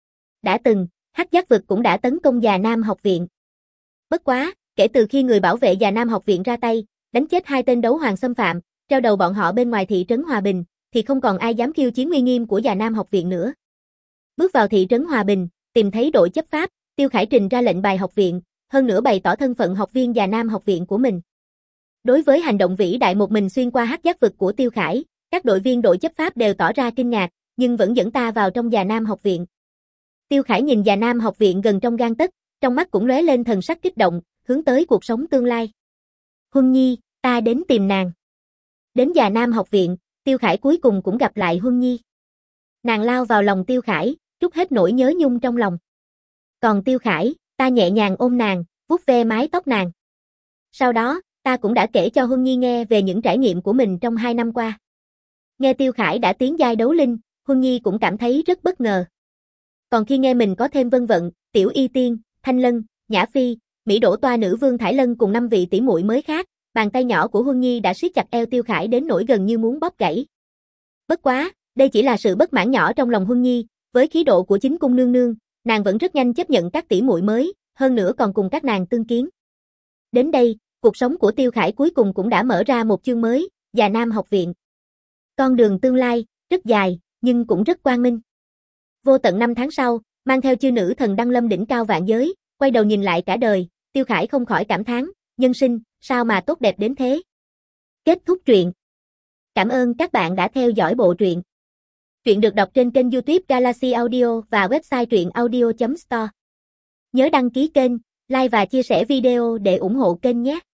Speaker 1: Đã từng, Hắc Giác Vực cũng đã tấn công Già Nam học viện. Bất quá, kể từ khi người bảo vệ Già Nam học viện ra tay, đánh chết hai tên đấu hoàng xâm phạm, treo đầu bọn họ bên ngoài thị trấn Hòa Bình, thì không còn ai dám khiêu chiến uy nghiêm của Già Nam học viện nữa. Bước vào thị trấn Hòa Bình, tìm thấy đội chấp pháp, Tiêu Khải trình ra lệnh bài học viện, hơn nữa bày tỏ thân phận học viên Già Nam học viện của mình. Đối với hành động vĩ đại một mình xuyên qua Hắc Giác Vực của Tiêu Khải, các đội viên đội chấp pháp đều tỏ ra kinh ngạc, nhưng vẫn dẫn ta vào trong Già Nam học viện. Tiêu Khải nhìn Già Nam học viện gần trong gang tấc, trong mắt cũng lóe lên thần sắc kích động, hướng tới cuộc sống tương lai. Huân Nhi, ta đến tìm nàng. Đến Già Nam học viện, Tiêu Khải cuối cùng cũng gặp lại Huân Nhi. Nàng lao vào lòng Tiêu Khải, trút hết nỗi nhớ nhung trong lòng. Còn Tiêu Khải, ta nhẹ nhàng ôm nàng, vuốt ve mái tóc nàng. Sau đó, ta cũng đã kể cho Huân Nhi nghe về những trải nghiệm của mình trong hai năm qua. Nghe Tiêu Khải đã tiến giai đấu linh, Huân Nhi cũng cảm thấy rất bất ngờ. Còn khi nghe mình có thêm Vân Vận, Tiểu Y Tiên, Thanh Lân, Nhã Phi, Mỹ Đỗ Toa nữ vương Thải Lân cùng năm vị tỷ muội mới khác, bàn tay nhỏ của Huân Nhi đã siết chặt eo Tiêu Khải đến nỗi gần như muốn bóp gãy. Bất quá, đây chỉ là sự bất mãn nhỏ trong lòng Huân Nhi, với khí độ của chính cung nương nương, nàng vẫn rất nhanh chấp nhận các tỷ muội mới, hơn nữa còn cùng các nàng tương kiến. Đến đây, cuộc sống của Tiêu Khải cuối cùng cũng đã mở ra một chương mới, Già Nam học viện. Con đường tương lai, rất dài, nhưng cũng rất quang minh. Vô tận năm tháng sau, mang theo chư nữ thần đăng lâm đỉnh cao vạn giới, quay đầu nhìn lại cả đời, Tiêu Khải không khỏi cảm thán, nhân sinh, sao mà tốt đẹp đến thế. Kết thúc truyện. Cảm ơn các bạn đã theo dõi bộ truyện. Truyện được đọc trên kênh YouTube Galaxy Audio và website truyện audio chấm store. Nhớ đăng ký kênh, like và chia sẻ video để ủng hộ kênh nhé.